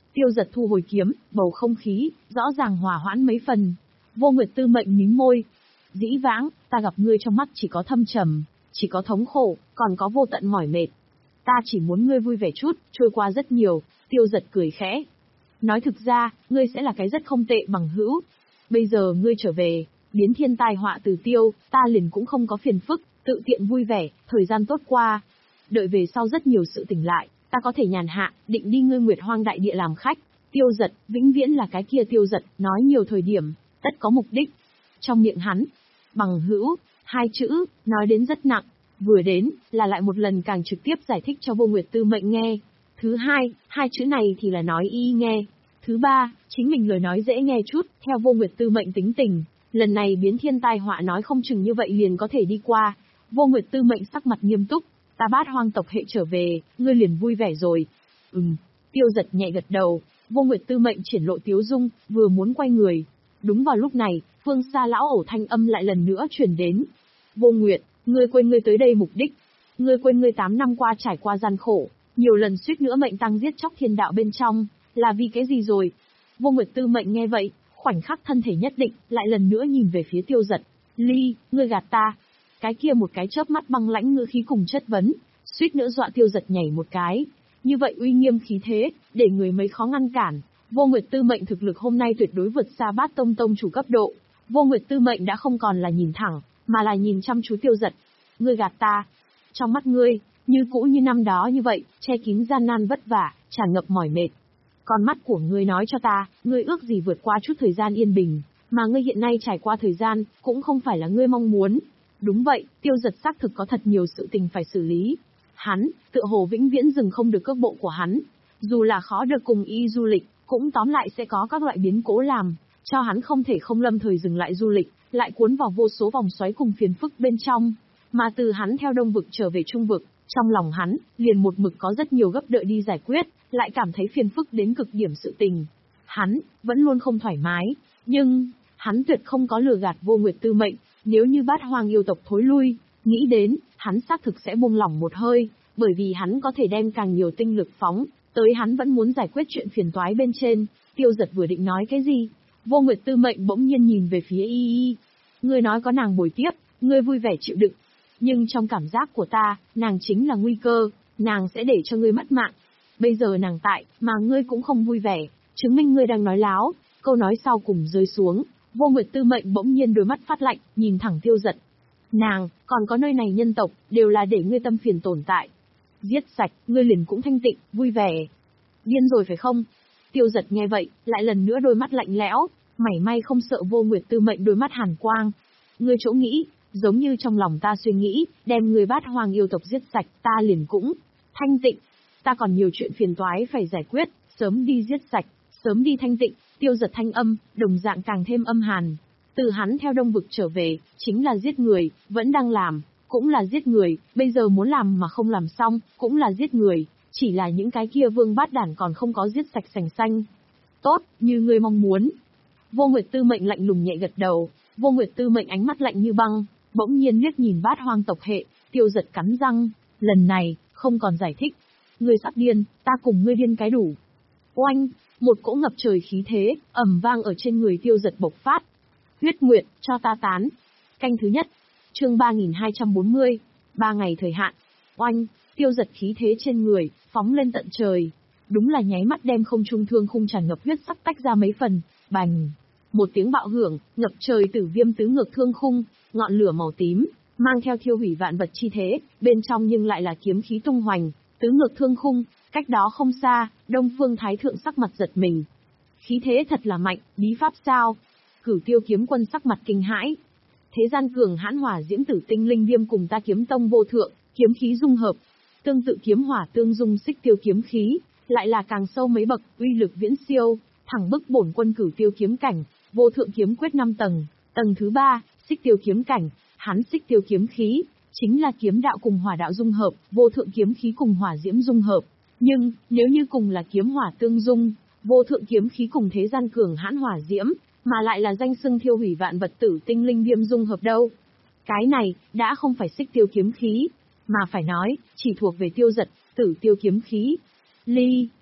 Tiêu Giật thu hồi kiếm, bầu không khí rõ ràng hòa hoãn mấy phần. Vô Nguyệt Tư Mệnh mím môi. Dĩ vãng, ta gặp ngươi trong mắt chỉ có thâm trầm, chỉ có thống khổ, còn có vô tận mỏi mệt. Ta chỉ muốn ngươi vui vẻ chút, trôi qua rất nhiều. Tiêu Giật cười khẽ. Nói thực ra, ngươi sẽ là cái rất không tệ bằng hữu. Bây giờ ngươi trở về, biến thiên tai họa từ tiêu, ta liền cũng không có phiền phức, tự tiện vui vẻ, thời gian tốt qua. Đợi về sau rất nhiều sự tỉnh lại, ta có thể nhàn hạ, định đi ngươi Nguyệt Hoang đại địa làm khách. Tiêu Giật, vĩnh viễn là cái kia Tiêu Giật, nói nhiều thời điểm, tất có mục đích. Trong miệng hắn, bằng hữu, hai chữ, nói đến rất nặng, vừa đến, là lại một lần càng trực tiếp giải thích cho Vô Nguyệt Tư Mệnh nghe. Thứ hai, hai chữ này thì là nói y nghe. Thứ ba, chính mình lời nói dễ nghe chút, theo Vô Nguyệt Tư Mệnh tính tình, lần này biến thiên tai họa nói không chừng như vậy liền có thể đi qua. Vô Nguyệt Tư Mệnh sắc mặt nghiêm túc, ta Bát Hoang tộc hệ trở về, ngươi liền vui vẻ rồi. Ừm, Tiêu Giật nhẹ gật đầu, Vô Nguyệt Tư Mệnh triển lộ tiếu dung, vừa muốn quay người. Đúng vào lúc này, phương xa lão ổ thanh âm lại lần nữa truyền đến. Vô Nguyệt, ngươi quên ngươi tới đây mục đích. Ngươi quên ngươi tám năm qua trải qua gian khổ, nhiều lần suýt nữa mệnh tăng giết chóc thiên đạo bên trong, là vì cái gì rồi? Vô Nguyệt Tư Mệnh nghe vậy, khoảnh khắc thân thể nhất định, lại lần nữa nhìn về phía Tiêu Giật. Ly, ngươi gạt ta. Cái kia một cái chớp mắt băng lãnh ngữ khí cùng chất vấn, suýt nữa dọa Tiêu Giật nhảy một cái. Như vậy uy nghiêm khí thế, để người mấy khó ngăn cản. Vô Nguyệt Tư Mệnh thực lực hôm nay tuyệt đối vượt xa Bát Tông tông chủ cấp độ. Vô Nguyệt Tư Mệnh đã không còn là nhìn thẳng, mà là nhìn chăm chú Tiêu Giật. Ngươi gạt ta. Trong mắt ngươi, như cũ như năm đó như vậy, che kín gian nan vất vả, tràn ngập mỏi mệt. Con mắt của ngươi nói cho ta, ngươi ước gì vượt qua chút thời gian yên bình, mà ngươi hiện nay trải qua thời gian, cũng không phải là ngươi mong muốn. Đúng vậy, Tiêu Giật xác thực có thật nhiều sự tình phải xử lý. Hắn, tựa hồ vĩnh viễn dừng không được cước bộ của hắn. Dù là khó được cùng y du lịch, cũng tóm lại sẽ có các loại biến cố làm, cho hắn không thể không lâm thời dừng lại du lịch, lại cuốn vào vô số vòng xoáy cùng phiền phức bên trong. Mà từ hắn theo Đông Vực trở về Trung Vực, trong lòng hắn, liền một mực có rất nhiều gấp đợi đi giải quyết, lại cảm thấy phiền phức đến cực điểm sự tình. Hắn, vẫn luôn không thoải mái, nhưng, hắn tuyệt không có lừa gạt Vô Nguyệt Tư Mệnh, nếu như Bát Hoang yêu tộc thối lui, nghĩ đến, hắn xác thực sẽ buông lỏng một hơi, bởi vì hắn có thể đem càng nhiều tinh lực phóng, tới hắn vẫn muốn giải quyết chuyện phiền toái bên trên. Tiêu Giật vừa định nói cái gì, Vô Nguyệt Tư Mệnh bỗng nhiên nhìn về phía y y. Ngươi nói có nàng bồi tiếp, ngươi vui vẻ chịu đựng. Nhưng trong cảm giác của ta, nàng chính là nguy cơ, nàng sẽ để cho ngươi mất mạng. Bây giờ nàng tại, mà ngươi cũng không vui vẻ, chứng minh ngươi đang nói láo. Câu nói sau cùng rơi xuống, Vô Nguyệt Tư Mệnh bỗng nhiên đôi mắt phát lạnh, nhìn thẳng Tiêu Giật. Nàng, còn có nơi này nhân tộc, đều là để ngươi tâm phiền tồn tại. Giết sạch, ngươi liền cũng thanh tịnh, vui vẻ. Điên rồi phải không? Tiêu Giật nghe vậy, lại lần nữa đôi mắt lạnh lẽo, mảy may không sợ Vô Nguyệt Tư Mệnh đôi mắt hàn quang. Ngươi chỗ nghĩ, giống như trong lòng ta suy nghĩ, đem người Bát Hoang yêu tộc giết sạch, ta liền cũng thanh tịnh. Ta còn nhiều chuyện phiền toái phải giải quyết, sớm đi giết sạch, sớm đi thanh tịnh. Tiêu Giật thanh âm, đồng dạng càng thêm âm hàn. Từ hắn theo Đông Vực trở về, chính là giết người, vẫn đang làm, cũng là giết người, bây giờ muốn làm mà không làm xong, cũng là giết người, chỉ là những cái kia vương bát đản còn không có giết sạch sành xanh. Tốt, như ngươi mong muốn. Vô Nguyệt Tư Mệnh lạnh lùng nhẹ gật đầu, Vô Nguyệt Tư Mệnh ánh mắt lạnh như băng, bỗng nhiên liếc nhìn Bát Hoang tộc hệ. Tiêu Giật cắn răng, lần này, không còn giải thích. Ngươi sắp điên, ta cùng ngươi điên cái đủ. Oanh, một cỗ ngập trời khí thế, ầm vang ở trên người Tiêu Giật bộc phát. Huyết Nguyệt, cho ta tán. Canh thứ nhất, chương ba nghìn hai trăm bốn mươi, ba ngày thời hạn. Oanh, Tiêu Giật khí thế trên người, phóng lên tận trời. Đúng là nháy mắt đem không trung thương khung tràn ngập huyết sắc tách ra mấy phần, bành. Một tiếng bạo hưởng, ngập trời tử viêm tứ ngược thương khung, ngọn lửa màu tím, mang theo thiêu hủy vạn vật chi thế, bên trong nhưng lại là kiếm khí tung hoành, tứ ngược thương khung, cách đó không xa, Đông Phương Thái Thượng sắc mặt giật mình. Khí thế thật là mạnh, bí pháp sao? Cửu Tiêu Kiếm Quân sắc mặt kinh hãi. Thế gian cường hãn hỏa diễm tử tinh linh viêm cùng ta kiếm tông vô thượng, kiếm khí dung hợp. Tương tự kiếm hỏa tương dung xích tiêu kiếm khí, lại là càng sâu mấy bậc, uy lực viễn siêu, thẳng bức bổn quân Cửu Tiêu kiếm cảnh, vô thượng kiếm quyết năm tầng, tầng thứ ba, xích tiêu kiếm cảnh, hắn xích tiêu kiếm khí, chính là kiếm đạo cùng hỏa đạo dung hợp, vô thượng kiếm khí cùng hỏa diễm dung hợp. Nhưng, nếu như cùng là kiếm hỏa tương dung, vô thượng kiếm khí cùng thế gian cường hãn hỏa diễm, mà lại là danh xưng thiêu hủy vạn vật tử tinh linh viêm dung hợp đâu. Cái này, đã không phải xích tiêu kiếm khí, mà phải nói, chỉ thuộc về Tiêu Giật, tử tiêu kiếm khí. Ly.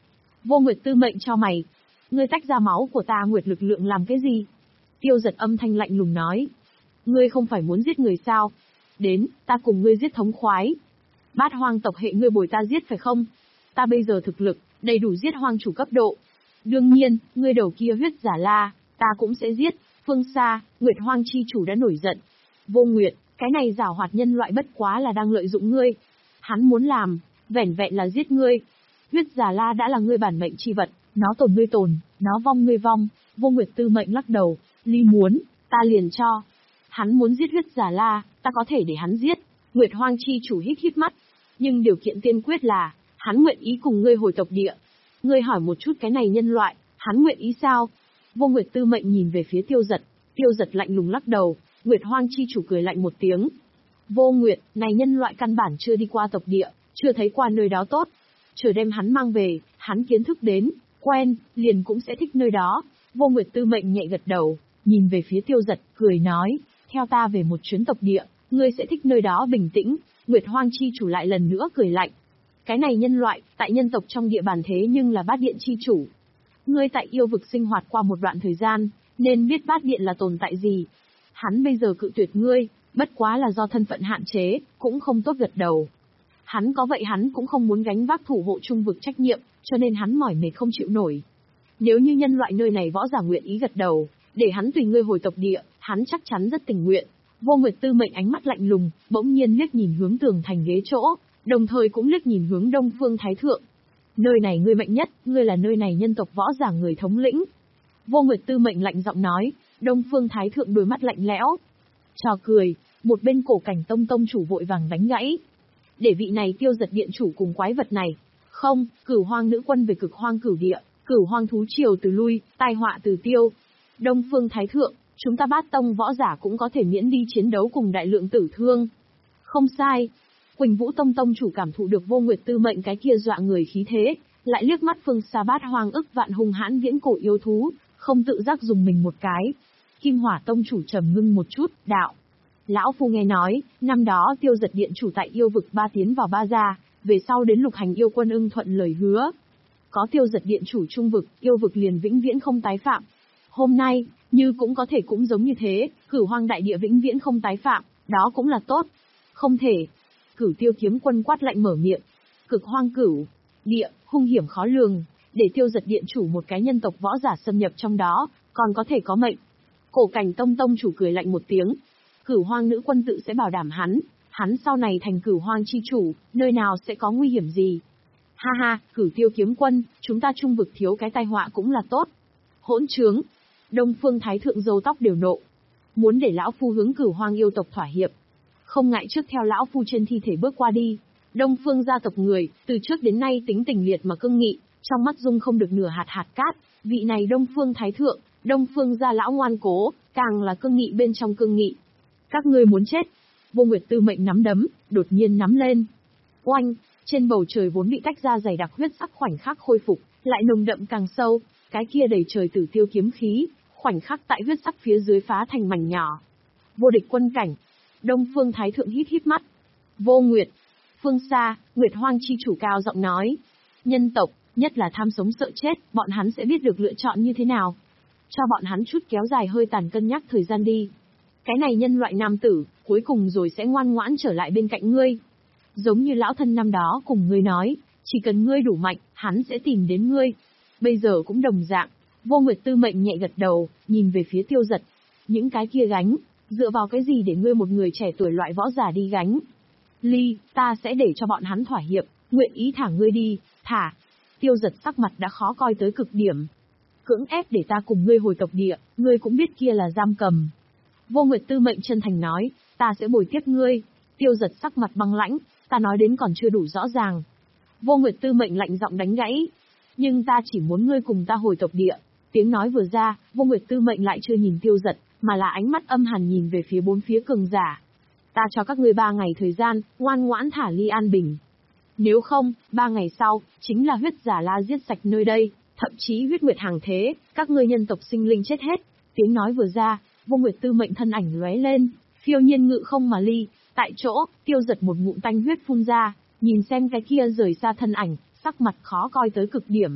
Vô Nguyệt Tư mệnh cho mày. Ngươi tách ra máu của ta Nguyệt lực lượng làm cái gì? Tiêu Giật âm thanh lạnh lùng nói. Ngươi không phải muốn giết người sao? Đến, ta cùng ngươi giết thống khoái. Bát hoang tộc hệ ngươi bồi ta giết phải không? Ta bây giờ thực lực, đầy đủ giết hoang chủ cấp độ. Đương nhiên, ngươi đầu kia huyết giả la, ta cũng sẽ giết. Phương xa, Nguyệt hoang chi chủ đã nổi giận. Vô Nguyệt, cái này giảo hoạt nhân loại bất quá là đang lợi dụng ngươi. Hắn muốn làm, vẻn vẹn là giết ngươi. Huyết giả la đã là ngươi bản mệnh chi vật, nó tồn ngươi tồn, nó vong ngươi vong. Vô Nguyệt Tư mệnh lắc đầu, Ly muốn, ta liền cho. Hắn muốn giết huyết giả la, ta có thể để hắn giết. Nguyệt hoang chi chủ hít hít mắt. Nhưng điều kiện tiên quyết là, hắn nguyện ý cùng ngươi hồi tộc địa. Ngươi hỏi một chút cái này nhân loại, hắn nguyện ý sao? Vô Nguyệt Tư mệnh nhìn về phía Tiêu Giật, Tiêu Giật lạnh lùng lắc đầu. Nguyệt hoang chi chủ cười lạnh một tiếng. Vô Nguyệt, này nhân loại căn bản chưa đi qua tộc địa, chưa thấy qua nơi đó tốt. Chờ đem hắn mang về, hắn kiến thức đến, quen, liền cũng sẽ thích nơi đó. Vô Nguyệt Tư mệnh nhẹ gật đầu, nhìn về phía Tiêu Giật, cười nói, theo ta về một chuyến tộc địa, ngươi sẽ thích nơi đó bình tĩnh. Nguyệt hoang chi chủ lại lần nữa cười lạnh. Cái này nhân loại, tại nhân tộc trong địa bàn thế nhưng là bát điện chi chủ. Ngươi tại yêu vực sinh hoạt qua một đoạn thời gian, nên biết bát điện là tồn tại gì. Hắn bây giờ cự tuyệt ngươi, bất quá là do thân phận hạn chế, cũng không tốt gật đầu. Hắn có vậy hắn cũng không muốn gánh vác thủ hộ trung vực trách nhiệm, cho nên hắn mỏi mệt không chịu nổi. Nếu như nhân loại nơi này võ giả nguyện ý gật đầu, để hắn tùy ngươi hồi tộc địa, hắn chắc chắn rất tình nguyện. Vô Nguyệt Tư mệnh ánh mắt lạnh lùng, bỗng nhiên liếc nhìn hướng tường thành ghế chỗ, đồng thời cũng liếc nhìn hướng Đông Phương Thái Thượng. Nơi này ngươi mạnh nhất, ngươi là nơi này nhân tộc võ giả người thống lĩnh. Vô Nguyệt Tư mệnh lạnh giọng nói. Đông Phương Thái Thượng đôi mắt lạnh lẽo. Trò cười, một bên Cổ Cảnh Tông tông chủ vội vàng đánh gãy. Để vị này Tiêu Giật điện chủ cùng quái vật này. Không, Cửu Hoang nữ quân về Cực Hoang Cửu địa, Cửu Hoang thú triều từ lui, tai họa từ tiêu. Đông Phương Thái Thượng, chúng ta Bát tông võ giả cũng có thể miễn đi chiến đấu cùng đại lượng tử thương. Không sai. Quỳnh Vũ Tông tông chủ cảm thụ được Vô Nguyệt Tư mệnh cái kia dọa người khí thế, lại liếc mắt phương xa Bát Hoang ức vạn hung hãn viễn cổ yêu thú, không tự giác dùng mình một cái. Kim Hỏa tông chủ trầm ngưng một chút, đạo. Lão phu nghe nói, năm đó Tiêu Giật điện chủ tại yêu vực ba tiến vào ba ra, về sau đến lục hành yêu quân ưng thuận lời hứa. Có Tiêu Giật điện chủ trung vực, yêu vực liền vĩnh viễn không tái phạm. Hôm nay, như cũng có thể cũng giống như thế, Cửu Hoang đại địa vĩnh viễn không tái phạm, đó cũng là tốt. Không thể. Cửu Tiêu kiếm quân quát lạnh mở miệng. Cực Hoang Cửu địa, hung hiểm khó lường, để Tiêu Giật điện chủ một cái nhân tộc võ giả xâm nhập trong đó, còn có thể có mệnh. Cổ Cảnh Tông tông chủ cười lạnh một tiếng. Cửu Hoang nữ quân tự sẽ bảo đảm hắn, hắn sau này thành Cửu Hoang chi chủ, nơi nào sẽ có nguy hiểm gì. Ha ha, Cửu Tiêu kiếm quân, chúng ta trung vực thiếu cái tai họa cũng là tốt. Hỗn trướng. Đông Phương Thái Thượng râu tóc đều nộ. Muốn để lão phu hướng Cửu Hoang yêu tộc thỏa hiệp. Không ngại trước theo lão phu trên thi thể bước qua đi. Đông Phương gia tộc người, từ trước đến nay tính tình liệt mà cương nghị, trong mắt dung không được nửa hạt hạt cát, vị này Đông Phương Thái Thượng, Đông Phương gia lão ngoan cố, càng là cương nghị bên trong cương nghị. Các ngươi muốn chết. Vô Nguyệt Tư mệnh nắm đấm, đột nhiên nắm lên. Oanh, trên bầu trời vốn bị tách ra dày đặc huyết sắc khoảnh khắc khôi phục, lại nồng đậm càng sâu, cái kia đầy trời tử tiêu kiếm khí, khoảnh khắc tại huyết sắc phía dưới phá thành mảnh nhỏ. Vô địch quân cảnh. Đông Phương Thái Thượng hít hít mắt. Vô Nguyệt. Phương xa, Nguyệt Hoang chi chủ cao giọng nói. Nhân tộc, nhất là tham sống sợ chết, bọn hắn sẽ biết được lựa chọn như thế nào. Cho bọn hắn chút kéo dài hơi tàn cân nhắc thời gian đi. Cái này nhân loại nam tử, cuối cùng rồi sẽ ngoan ngoãn trở lại bên cạnh ngươi. Giống như lão thân năm đó cùng ngươi nói, chỉ cần ngươi đủ mạnh, hắn sẽ tìm đến ngươi. Bây giờ cũng đồng dạng. Vô Nguyệt Tư mệnh nhẹ gật đầu, nhìn về phía Tiêu Giật. Những cái kia gánh, dựa vào cái gì để ngươi một người trẻ tuổi loại võ giả đi gánh? Ly, ta sẽ để cho bọn hắn thỏa hiệp, nguyện ý thả ngươi đi, thả. Tiêu Giật sắc mặt đã khó coi tới cực điểm. Cưỡng ép để ta cùng ngươi hồi tộc địa, ngươi cũng biết kia là giam cầm. Vô Nguyệt Tư mệnh chân thành nói, ta sẽ bồi tiếp ngươi. Tiêu Giật sắc mặt băng lãnh, ta nói đến còn chưa đủ rõ ràng. Vô Nguyệt Tư mệnh lạnh giọng đánh gãy. Nhưng ta chỉ muốn ngươi cùng ta hồi tộc địa. Tiếng nói vừa ra, Vô Nguyệt Tư mệnh lại chưa nhìn Tiêu Giật, mà là ánh mắt âm hàn nhìn về phía bốn phía cường giả. Ta cho các ngươi ba ngày thời gian, ngoan ngoãn thả ly an bình. Nếu không, ba ngày sau, chính là huyết giả la giết sạch nơi đây, thậm chí huyết nguyệt hàng thế, các ngươi nhân tộc sinh linh chết hết. Tiếng nói vừa ra, Vô Nguyệt Tư mệnh thân ảnh lóe lên, phiêu nhiên ngự không mà ly, tại chỗ, Tiêu Giật một ngụm tanh huyết phun ra, nhìn xem cái kia rời xa thân ảnh, sắc mặt khó coi tới cực điểm.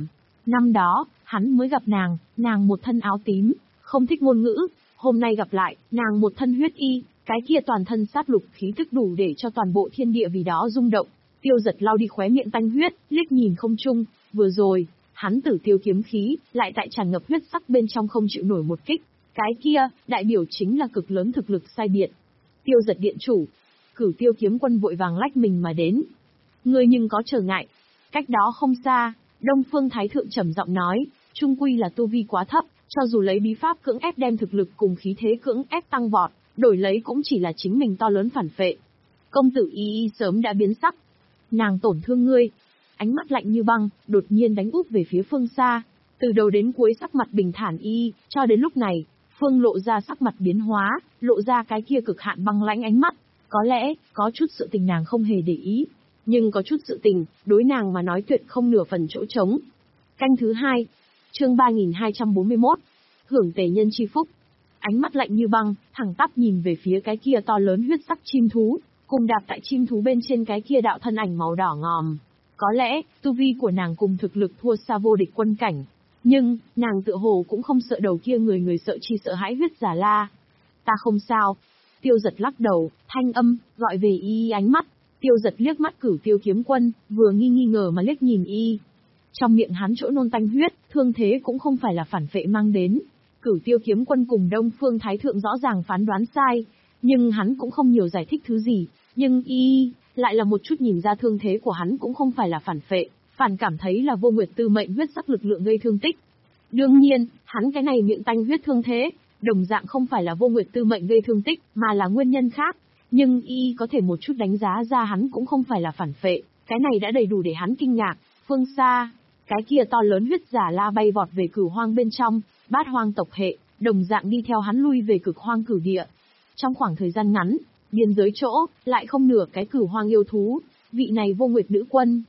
Năm đó, hắn mới gặp nàng, nàng một thân áo tím, không thích ngôn ngữ, hôm nay gặp lại, nàng một thân huyết y, cái kia toàn thân sát lục khí tức đủ để cho toàn bộ thiên địa vì đó rung động. Tiêu Giật lau đi khóe miệng tanh huyết, liếc nhìn không trung, vừa rồi, hắn tử tiêu kiếm khí, lại tại tràn ngập huyết sắc bên trong không chịu nổi một kích. Cái kia, đại biểu chính là cực lớn thực lực sai biệt. Tiêu Giật điện chủ, Cửu Tiêu kiếm quân vội vàng lách mình mà đến. Ngươi nhưng có trở ngại. Cách đó không xa, Đông Phương Thái Thượng trầm giọng nói, trung quy là tu vi quá thấp, cho dù lấy bí pháp cưỡng ép đem thực lực cùng khí thế cưỡng ép tăng vọt, đổi lấy cũng chỉ là chính mình to lớn phản phệ. Công tử Y Y sớm đã biến sắc. Nàng tổn thương ngươi. Ánh mắt lạnh như băng, đột nhiên đánh úp về phía phương xa. Từ đầu đến cuối sắc mặt bình thản Y, cho đến lúc này, Phương lộ ra sắc mặt biến hóa, lộ ra cái kia cực hạn băng lãnh ánh mắt. Có lẽ, có chút sự tình nàng không hề để ý. Nhưng có chút sự tình, đối nàng mà nói tuyệt không nửa phần chỗ trống. Canh thứ hai, chương ba nghìn hai trăm bốn mươi mốt, hưởng tề nhân chi phúc. Ánh mắt lạnh như băng, thẳng tắp nhìn về phía cái kia to lớn huyết sắc chim thú, cùng đạp tại chim thú bên trên cái kia đạo thân ảnh màu đỏ ngòm. Có lẽ, tu vi của nàng cùng thực lực thua xa vô địch quân cảnh. Nhưng, nàng tựa hồ cũng không sợ đầu kia người người sợ chi sợ hãi huyết giả la. Ta không sao. Tiêu Giật lắc đầu, thanh âm, gọi về Y Y ánh mắt. Tiêu Giật liếc mắt Cửu Tiêu kiếm quân, vừa nghi nghi ngờ mà liếc nhìn Y. Trong miệng hắn chỗ nôn tanh huyết, thương thế cũng không phải là phản phệ mang đến. Cửu Tiêu kiếm quân cùng Đông Phương Thái Thượng rõ ràng phán đoán sai, nhưng hắn cũng không nhiều giải thích thứ gì. Nhưng Y lại là một chút nhìn ra thương thế của hắn cũng không phải là phản phệ, phản cảm thấy là Vô Nguyệt Tư mệnh huyết sắc lực lượng gây thương tích. Đương nhiên, hắn cái này miệng tanh huyết thương thế, đồng dạng không phải là Vô Nguyệt Tư mệnh gây thương tích, mà là nguyên nhân khác. Nhưng Y có thể một chút đánh giá ra hắn cũng không phải là phản phệ, cái này đã đầy đủ để hắn kinh ngạc. Phương xa, cái kia to lớn huyết giả la bay vọt về Cửu Hoang bên trong, Bát Hoang tộc hệ, đồng dạng đi theo hắn lui về Cực Hoang cửu địa. Trong khoảng thời gian ngắn, biên giới chỗ, lại không nửa cái Cửu Hoang yêu thú, vị này Vô Nguyệt nữ quân.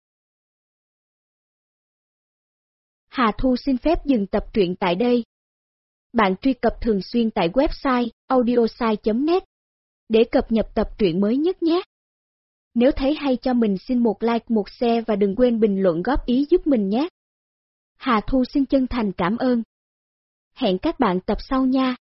Hà Thu xin phép dừng tập truyện tại đây. Bạn truy cập thường xuyên tại website audiosai chấm net để cập nhật tập truyện mới nhất nhé. Nếu thấy hay cho mình xin một like, một share và đừng quên bình luận góp ý giúp mình nhé. Hà Thu xin chân thành cảm ơn. Hẹn các bạn tập sau nha.